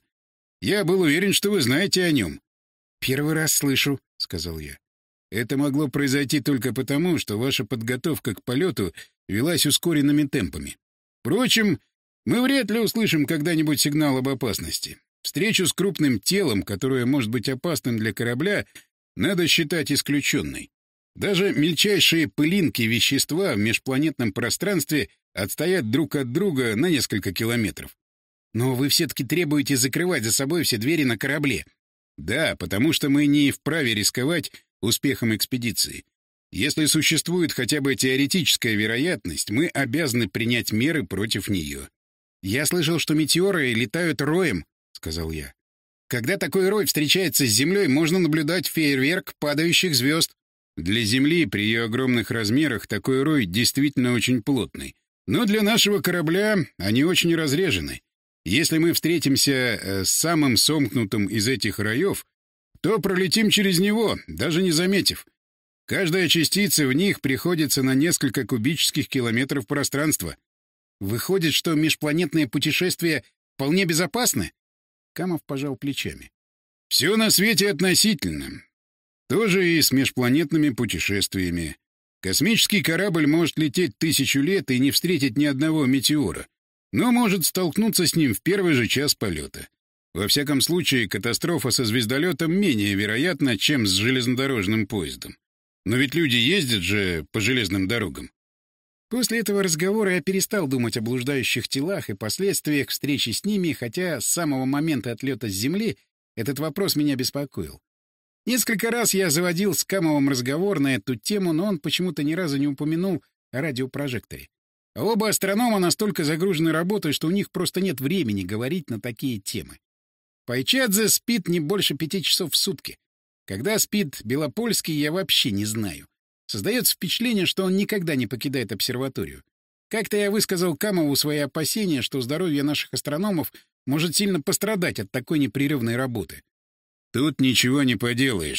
Я был уверен, что вы знаете о нем. «Первый раз слышу», — сказал я. «Это могло произойти только потому, что ваша подготовка к полету велась ускоренными темпами. Впрочем, мы вряд ли услышим когда-нибудь сигнал об опасности. Встречу с крупным телом, которое может быть опасным для корабля, надо считать исключенной. Даже мельчайшие пылинки вещества в межпланетном пространстве отстоят друг от друга на несколько километров. Но вы все-таки требуете закрывать за собой все двери на корабле». «Да, потому что мы не вправе рисковать успехом экспедиции. Если существует хотя бы теоретическая вероятность, мы обязаны принять меры против нее». «Я слышал, что метеоры летают роем», — сказал я. «Когда такой рой встречается с Землей, можно наблюдать фейерверк падающих звезд». «Для Земли при ее огромных размерах такой рой действительно очень плотный. Но для нашего корабля они очень разрежены. Если мы встретимся с самым сомкнутым из этих роев, то пролетим через него, даже не заметив. Каждая частица в них приходится на несколько кубических километров пространства». «Выходит, что межпланетные путешествия вполне безопасны?» Камов пожал плечами. «Все на свете относительно. Тоже и с межпланетными путешествиями. Космический корабль может лететь 1000 лет и не встретить ни одного метеора, но может столкнуться с ним в первый же час полета. Во всяком случае, катастрофа со звездолетом менее вероятна, чем с железнодорожным поездом. Но ведь люди ездят же по железным дорогам». После этого разговора я перестал думать о блуждающих телах и последствиях встречи с ними, хотя с самого момента отлета с Земли этот вопрос меня беспокоил. Несколько раз я заводил с Камовым разговор на эту тему, но он почему-то ни разу не упомянул о радиопрожекторе. А оба астронома настолько загружены работой, что у них просто нет времени говорить на такие темы. Пайчадзе спит не больше 5 часов в сутки. Когда спит Белопольский, я вообще не знаю. Создается впечатление, что он никогда не покидает обсерваторию. Как-то я высказал Камову свои опасения, что здоровье наших астрономов может сильно пострадать от такой непрерывной работы. «Тут ничего не поделаешь», —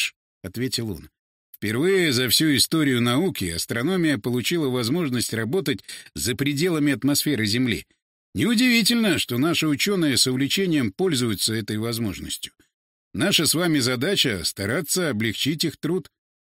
ответил он. Впервые за всю историю науки астрономия получила возможность работать за пределами атмосферы Земли. Неудивительно, что наши ученые с увлечением пользуются этой возможностью. Наша с вами задача — стараться облегчить их труд.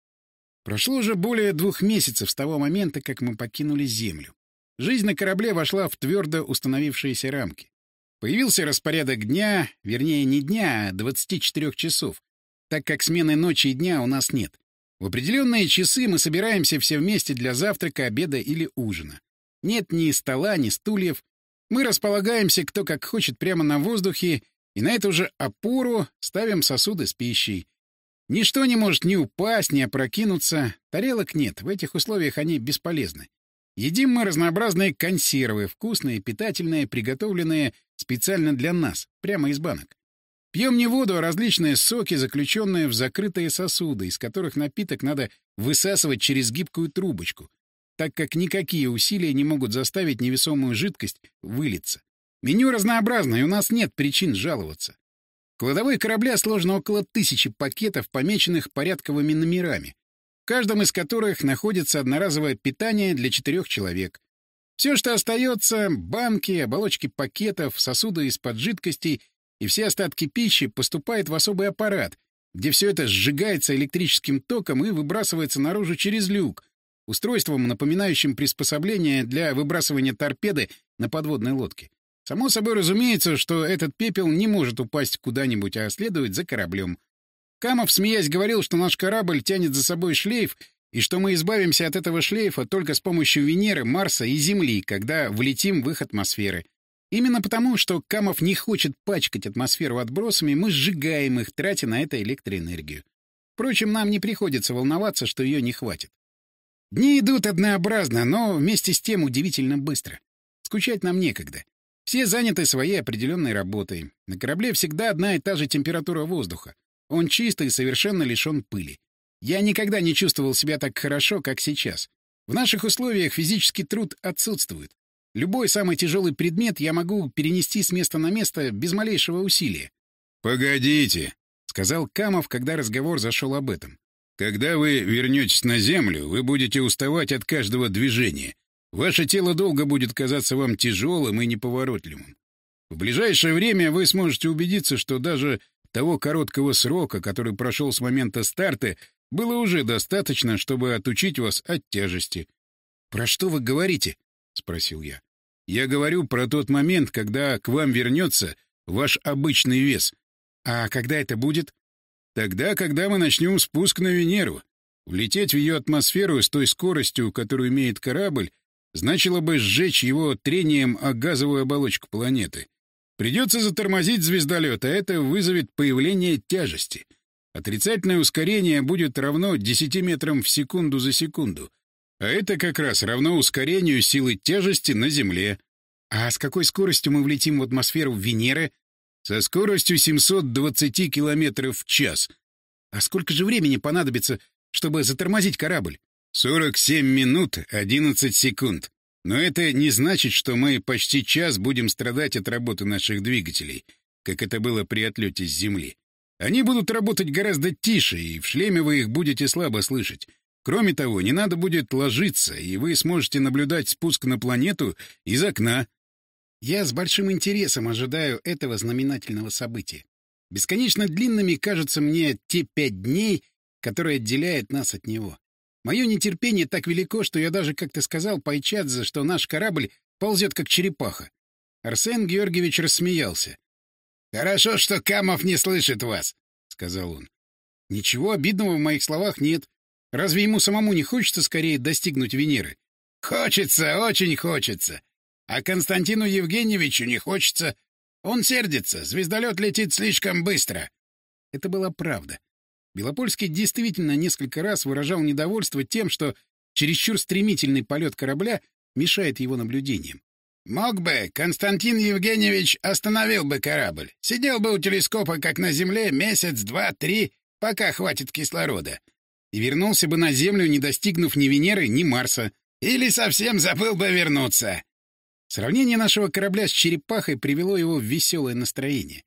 Прошло уже более 2 месяцев с того момента, как мы покинули Землю. Жизнь на корабле вошла в твердо установившиеся рамки. Появился распорядок дня, вернее, не дня, а 24 часов, так как смены ночи и дня у нас нет. В определенные часы мы собираемся все вместе для завтрака, обеда или ужина. Нет ни стола, ни стульев. Мы располагаемся кто как хочет прямо на воздухе, и на эту же опору ставим сосуды с пищей. Ничто не может ни упасть, ни опрокинуться. Тарелок нет, в этих условиях они бесполезны. Едим мы разнообразные консервы, вкусные, питательные, приготовленные специально для нас, прямо из банок. Пьем не воду, а различные соки, заключенные в закрытые сосуды, из которых напиток надо высасывать через гибкую трубочку, так как никакие усилия не могут заставить невесомую жидкость вылиться. Меню разнообразное, и у нас нет причин жаловаться. В кладовой корабля сложено около 1000 пакетов, помеченных порядковыми номерами, в каждом из которых находится одноразовое питание для 4 человек. Все, что остается — банки, оболочки пакетов, сосуды из-под жидкостей и все остатки пищи — поступает в особый аппарат, где все это сжигается электрическим током и выбрасывается наружу через люк, устройством, напоминающим приспособление для выбрасывания торпеды на подводной лодке. Само собой разумеется, что этот пепел не может упасть куда-нибудь, а следует за кораблем. Камов, смеясь, говорил, что наш корабль тянет за собой шлейф, и что мы избавимся от этого шлейфа только с помощью Венеры, Марса и Земли, когда влетим в их атмосферы. Именно потому, что Камов не хочет пачкать атмосферу отбросами, мы сжигаем их, тратя на это электроэнергию. Впрочем, нам не приходится волноваться, что ее не хватит. Дни идут однообразно, но вместе с тем удивительно быстро. Скучать нам некогда. Все заняты своей определенной работой. На корабле всегда одна и та же температура воздуха. Он чистый и совершенно лишен пыли. Я никогда не чувствовал себя так хорошо, как сейчас. В наших условиях физический труд отсутствует. Любой самый тяжелый предмет я могу перенести с места на место без малейшего усилия. — Погодите, — сказал Камов, когда разговор зашел об этом. — Когда вы вернетесь на Землю, вы будете уставать от каждого движения. Ваше тело долго будет казаться вам тяжелым и неповоротливым. В ближайшее время вы сможете убедиться, что даже того короткого срока, который прошел с момента старта, было уже достаточно, чтобы отучить вас от тяжести. — Про что вы говорите? — спросил я. — Я говорю про тот момент, когда к вам вернется ваш обычный вес. — А когда это будет? — Тогда, когда мы начнем спуск на Венеру. Влететь в ее атмосферу с той скоростью, которую имеет корабль, значило бы сжечь его трением о газовую оболочку планеты. Придется затормозить звездолет, а это вызовет появление тяжести. Отрицательное ускорение будет равно 10 метрам в секунду за секунду. А это как раз равно ускорению силы тяжести на Земле. А с какой скоростью мы влетим в атмосферу Венеры? Со скоростью 720 километров в час. А сколько же времени понадобится, чтобы затормозить корабль? 47 минут 11 секунд. Но это не значит, что мы почти час будем страдать от работы наших двигателей, как это было при отлете с Земли. Они будут работать гораздо тише, и в шлеме вы их будете слабо слышать. Кроме того, не надо будет ложиться, и вы сможете наблюдать спуск на планету из окна. Я с большим интересом ожидаю этого знаменательного события. Бесконечно длинными кажутся мне те 5 дней, которые отделяют нас от него. Мое нетерпение так велико, что я даже как-то сказал Пайчадзе, что наш корабль ползет как черепаха. Арсен Георгиевич рассмеялся. — Хорошо, что Камов не слышит вас, — сказал он. — Ничего обидного в моих словах нет. Разве ему самому не хочется скорее достигнуть Венеры? — Хочется, очень хочется. А Константину Евгеньевичу не хочется. Он сердится, звездолет летит слишком быстро. Это была правда. Белопольский действительно несколько раз выражал недовольство тем, что чересчур стремительный полет корабля мешает его наблюдениям. «Мог бы, Константин Евгеньевич остановил бы корабль, сидел бы у телескопа, как на Земле, месяц, 2, 3, пока хватит кислорода, и вернулся бы на Землю, не достигнув ни Венеры, ни Марса. Или совсем забыл бы вернуться». Сравнение нашего корабля с черепахой привело его в веселое настроение.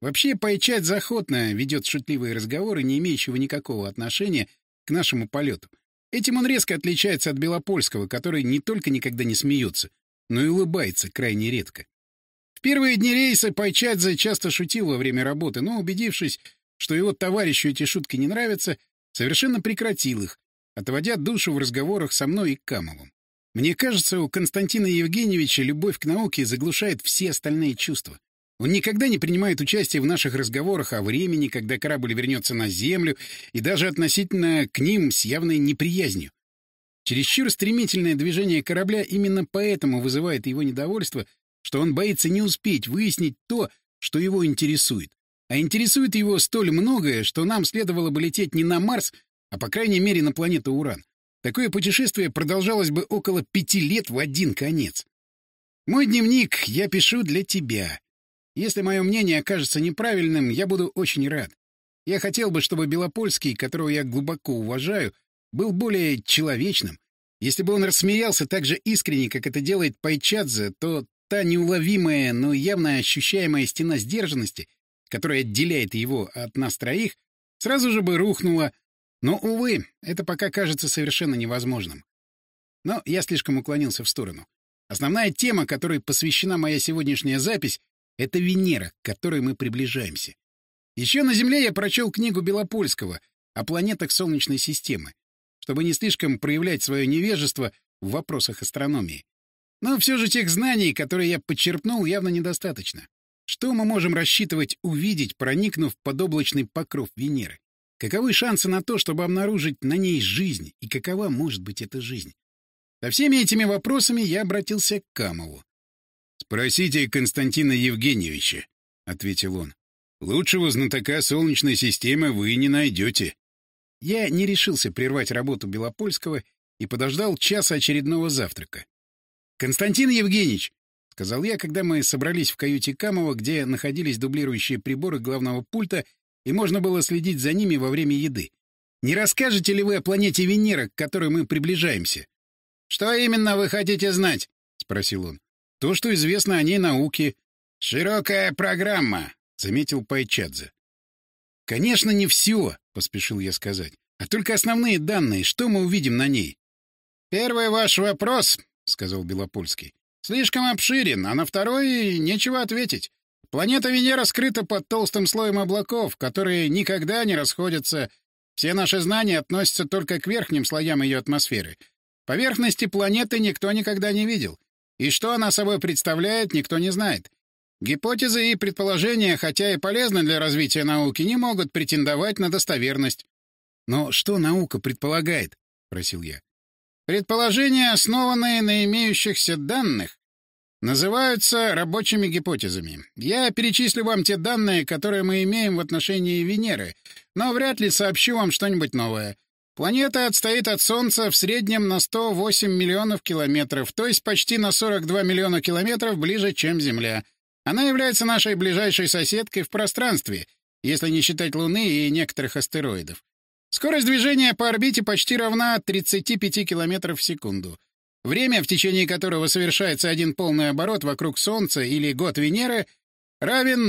Вообще, Пайчадзе охотно ведет шутливые разговоры, не имеющего никакого отношения к нашему полету. Этим он резко отличается от Белопольского, который не только никогда не смеется, но и улыбается крайне редко. В первые дни рейса Пайчадзе часто шутил во время работы, но, убедившись, что его товарищу эти шутки не нравятся, совершенно прекратил их, отводя душу в разговорах со мной и Камовым. Мне кажется, у Константина Евгеньевича любовь к науке заглушает все остальные чувства. Он никогда не принимает участия в наших разговорах о времени, когда корабль вернется на Землю, и даже относительно к ним с явной неприязнью. Чересчур стремительное движение корабля именно поэтому вызывает его недовольство, что он боится не успеть выяснить то, что его интересует. А интересует его столь многое, что нам следовало бы лететь не на Марс, а по крайней мере на планету Уран. Такое путешествие продолжалось бы около 5 лет в один конец. Мой дневник я пишу для тебя. Если мое мнение окажется неправильным, я буду очень рад. Я хотел бы, чтобы Белопольский, которого я глубоко уважаю, был более человечным. Если бы он рассмеялся так же искренне, как это делает Пайчадзе, то та неуловимая, но явно ощущаемая стена сдержанности, которая отделяет его от нас троих, сразу же бы рухнула. Но, увы, это пока кажется совершенно невозможным. Но я слишком уклонился в сторону. Основная тема, которой посвящена моя сегодняшняя запись, — это Венера, к которой мы приближаемся. Еще на Земле я прочел книгу Белопольского о планетах Солнечной системы, чтобы не слишком проявлять свое невежество в вопросах астрономии. Но все же тех знаний, которые я подчерпнул, явно недостаточно. Что мы можем рассчитывать увидеть, проникнув под облачный покров Венеры? Каковы шансы на то, чтобы обнаружить на ней жизнь, и какова может быть эта жизнь? Со всеми этими вопросами я обратился к Камову. «Спросите Константина Евгеньевича», — ответил он. «Лучшего знатока Солнечной системы вы не найдете». Я не решился прервать работу Белопольского и подождал часа очередного завтрака. «Константин Евгеньевич», — сказал я, когда мы собрались в каюте Камова, где находились дублирующие приборы главного пульта, и можно было следить за ними во время еды. «Не расскажете ли вы о планете Венера, к которой мы приближаемся?» «Что именно вы хотите знать?» — спросил он. «То, что известно о ней науке». «Широкая программа», — заметил Пайчадзе. «Конечно, не все», — поспешил я сказать, — «а только основные данные. Что мы увидим на ней?» «Первый ваш вопрос», — сказал Белопольский, — «слишком обширен, а на второй нечего ответить. Планета Венера скрыта под толстым слоем облаков, которые никогда не расходятся. Все наши знания относятся только к верхним слоям ее атмосферы. Поверхности планеты никто никогда не видел. И что она собой представляет, никто не знает. Гипотезы и предположения, хотя и полезны для развития науки, не могут претендовать на достоверность». «Но что наука предполагает?» — спросил я. «Предположения, основанные на имеющихся данных, называются рабочими гипотезами. Я перечислю вам те данные, которые мы имеем в отношении Венеры, но вряд ли сообщу вам что-нибудь новое. Планета отстоит от Солнца в среднем на 108 миллионов километров, то есть почти на 42 миллиона километров ближе, чем Земля. Она является нашей ближайшей соседкой в пространстве, если не считать Луны и некоторых астероидов. Скорость движения по орбите почти равна 35 километров в секунду. Время, в течение которого совершается один полный оборот вокруг Солнца или год Венеры, равен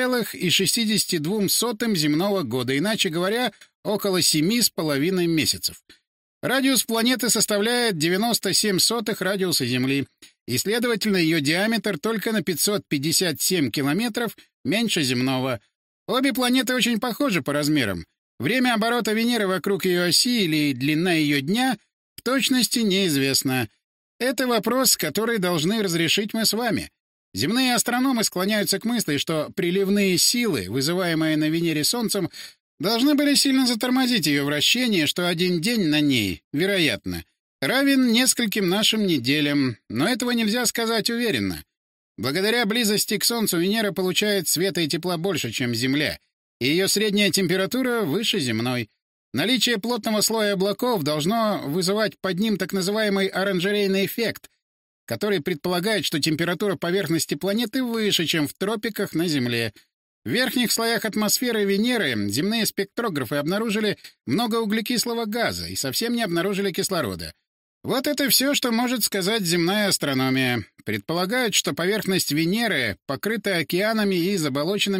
0,62 земного года, иначе говоря, около 7,5 месяцев. Радиус планеты составляет 97 радиуса Земли, и, следовательно, ее диаметр только на 557 километров меньше земного. Обе планеты очень похожи по размерам. Время оборота Венеры вокруг ее оси или длина ее дня в точности неизвестна. Это вопрос, который должны разрешить мы с вами. Земные астрономы склоняются к мысли, что приливные силы, вызываемые на Венере Солнцем, должны были сильно затормозить ее вращение, что один день на ней, вероятно, равен нескольким нашим неделям, но этого нельзя сказать уверенно. Благодаря близости к Солнцу Венера получает света и тепла больше, чем Земля, и ее средняя температура выше земной. Наличие плотного слоя облаков должно вызывать под ним так называемый оранжерейный эффект, который предполагает, что температура поверхности планеты выше, чем в тропиках на Земле. В верхних слоях атмосферы Венеры земные спектрографы обнаружили много углекислого газа и совсем не обнаружили кислорода. Вот это все, что может сказать земная астрономия. Предполагают, что поверхность Венеры покрыта океанами и заболоченными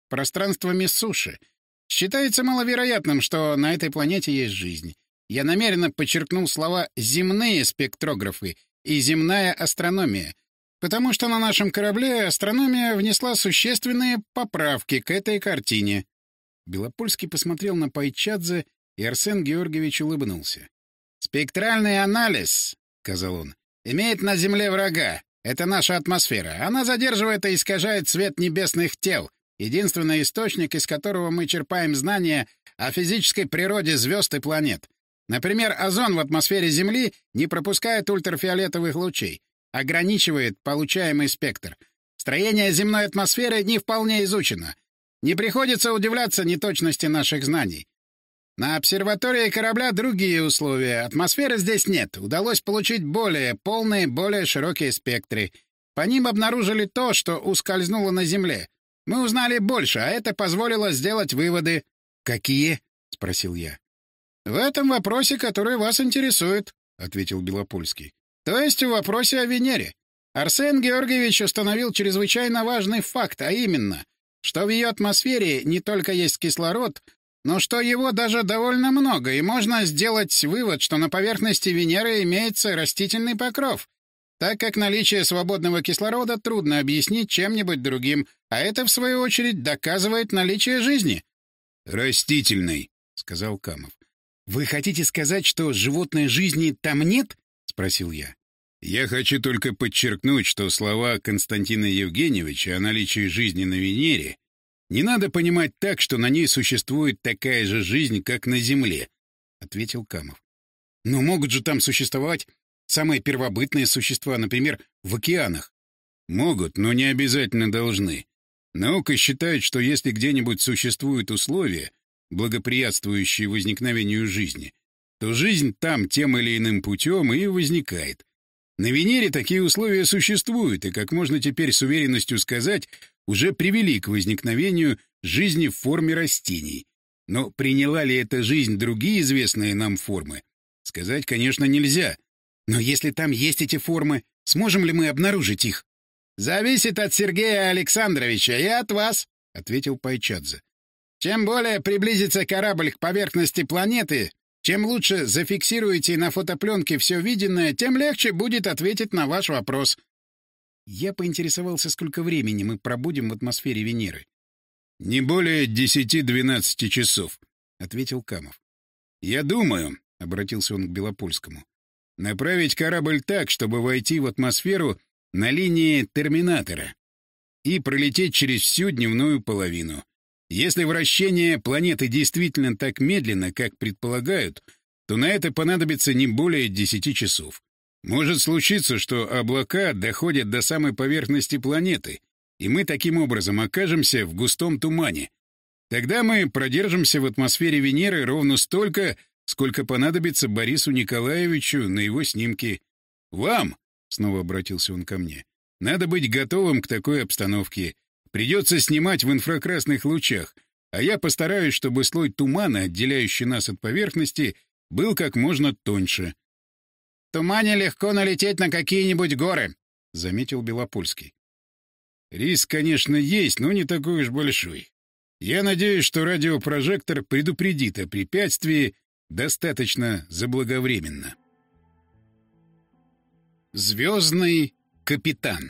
пространствами суши. Считается маловероятным, что на этой планете есть жизнь. Я намеренно подчеркнул слова «земные спектрографы» и «земная астрономия», потому что на нашем корабле астрономия внесла существенные поправки к этой картине. Белопольский посмотрел на Пайчадзе, и Арсен Георгиевич улыбнулся. «Спектральный анализ», — сказал он, — «имеет на Земле врага. Это наша атмосфера. Она задерживает и искажает свет небесных тел, единственный источник, из которого мы черпаем знания о физической природе звезд и планет. Например, озон в атмосфере Земли не пропускает ультрафиолетовых лучей, ограничивает получаемый спектр. Строение земной атмосферы не вполне изучено. Не приходится удивляться неточности наших знаний. На обсерватории корабля другие условия. Атмосферы здесь нет. Удалось получить более полные, более широкие спектры. По ним обнаружили то, что ускользнуло на Земле. Мы узнали больше, а это позволило сделать выводы. «Какие?» — спросил я. «В этом вопросе, который вас интересует», — ответил Белопольский. «То есть в вопросе о Венере. Арсен Георгиевич установил чрезвычайно важный факт, а именно, что в ее атмосфере не только есть кислород, но что его даже довольно много, и можно сделать вывод, что на поверхности Венеры имеется растительный покров, так как наличие свободного кислорода трудно объяснить чем-нибудь другим, а это, в свою очередь, доказывает наличие жизни». «Растительный», — сказал Камов. «Вы хотите сказать, что животной жизни там нет?» — спросил я. «Я хочу только подчеркнуть, что слова Константина Евгеньевича о наличии жизни на Венере не надо понимать так, что на ней существует такая же жизнь, как на Земле», — ответил Камов. «Но могут же там существовать самые первобытные существа, например, в океанах». «Могут, но не обязательно должны. Наука считает, что если где-нибудь существуют условия, благоприятствующие возникновению жизни, то жизнь там тем или иным путем и возникает. На Венере такие условия существуют, и, как можно теперь с уверенностью сказать, уже привели к возникновению жизни в форме растений. Но приняла ли эта жизнь другие известные нам формы? Сказать, конечно, нельзя. Но если там есть эти формы, сможем ли мы обнаружить их? «Зависит от Сергея Александровича и от вас», — ответил Пайчадзе. «Чем более приблизится корабль к поверхности планеты, чем лучше зафиксируете на фотопленке все виденное, тем легче будет ответить на ваш вопрос». Я поинтересовался, сколько времени мы пробудем в атмосфере Венеры. «Не более 10-12 часов», — ответил Камов. «Я думаю», — обратился он к Белопольскому, — «направить корабль так, чтобы войти в атмосферу на линии терминатора и пролететь через всю дневную половину. Если вращение планеты действительно так медленно, как предполагают, то на это понадобится не более 10 часов. Может случиться, что облака доходят до самой поверхности планеты, и мы таким образом окажемся в густом тумане. Тогда мы продержимся в атмосфере Венеры ровно столько, сколько понадобится Борису Николаевичу на его снимке. Вам, — снова обратился он ко мне, — надо быть готовым к такой обстановке. Придется снимать в инфракрасных лучах, а я постараюсь, чтобы слой тумана, отделяющий нас от поверхности, был как можно тоньше. — В тумане легко налететь на какие-нибудь горы, — заметил Белопольский. — Риск, конечно, есть, но не такой уж большой. Я надеюсь, что радиопрожектор предупредит о препятствии достаточно заблаговременно. Звездный капитан.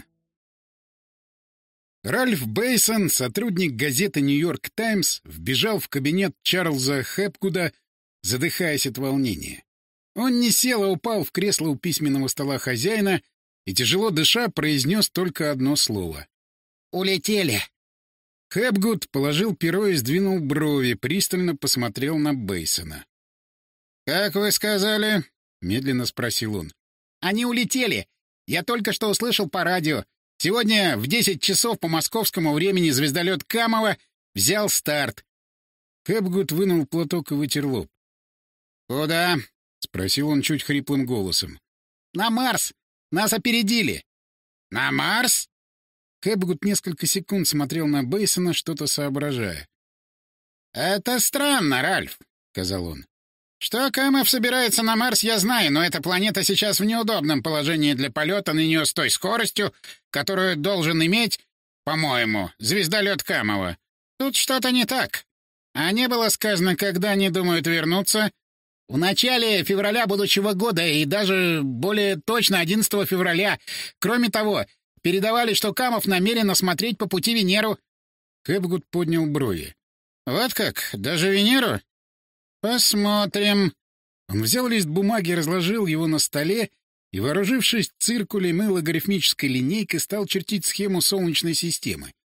Ральф Бейсон, сотрудник газеты «Нью-Йорк Таймс», вбежал в кабинет Чарльза Хепгуда, задыхаясь от волнения. Он не сел, а упал в кресло у письменного стола хозяина и, тяжело дыша, произнес только одно слово. «Улетели!» Хепгуд положил перо и сдвинул брови, пристально посмотрел на Бейсона. «Как вы сказали?» — медленно спросил он. «Они улетели! Я только что услышал по радио. Сегодня в 10 часов по московскому времени звездолет Камова взял старт». Хепгуд вынул платок и вытер лоб. «Куда?» — спросил он чуть хриплым голосом. «На Марс! Нас опередили!» «На Марс?» Хепгуд несколько секунд смотрел на Бейсона, что-то соображая. «Это странно, Ральф», — сказал он. «Что Камов собирается на Марс, я знаю, но эта планета сейчас в неудобном положении для полета на нее с той скоростью, которую должен иметь, по-моему, звездолет Камова. Тут что-то не так. А не было сказано, когда они думают вернуться? В начале февраля будущего года и даже более точно 11 февраля. Кроме того, передавали, что Камов намерен осмотреть по пути Венеру. Кэпгуд поднял брови. Вот как? Даже Венеру? Посмотрим. Он взял лист бумаги, разложил его на столе и, вооружившись циркулем и логарифмической линейкой, стал чертить схему Солнечной системы.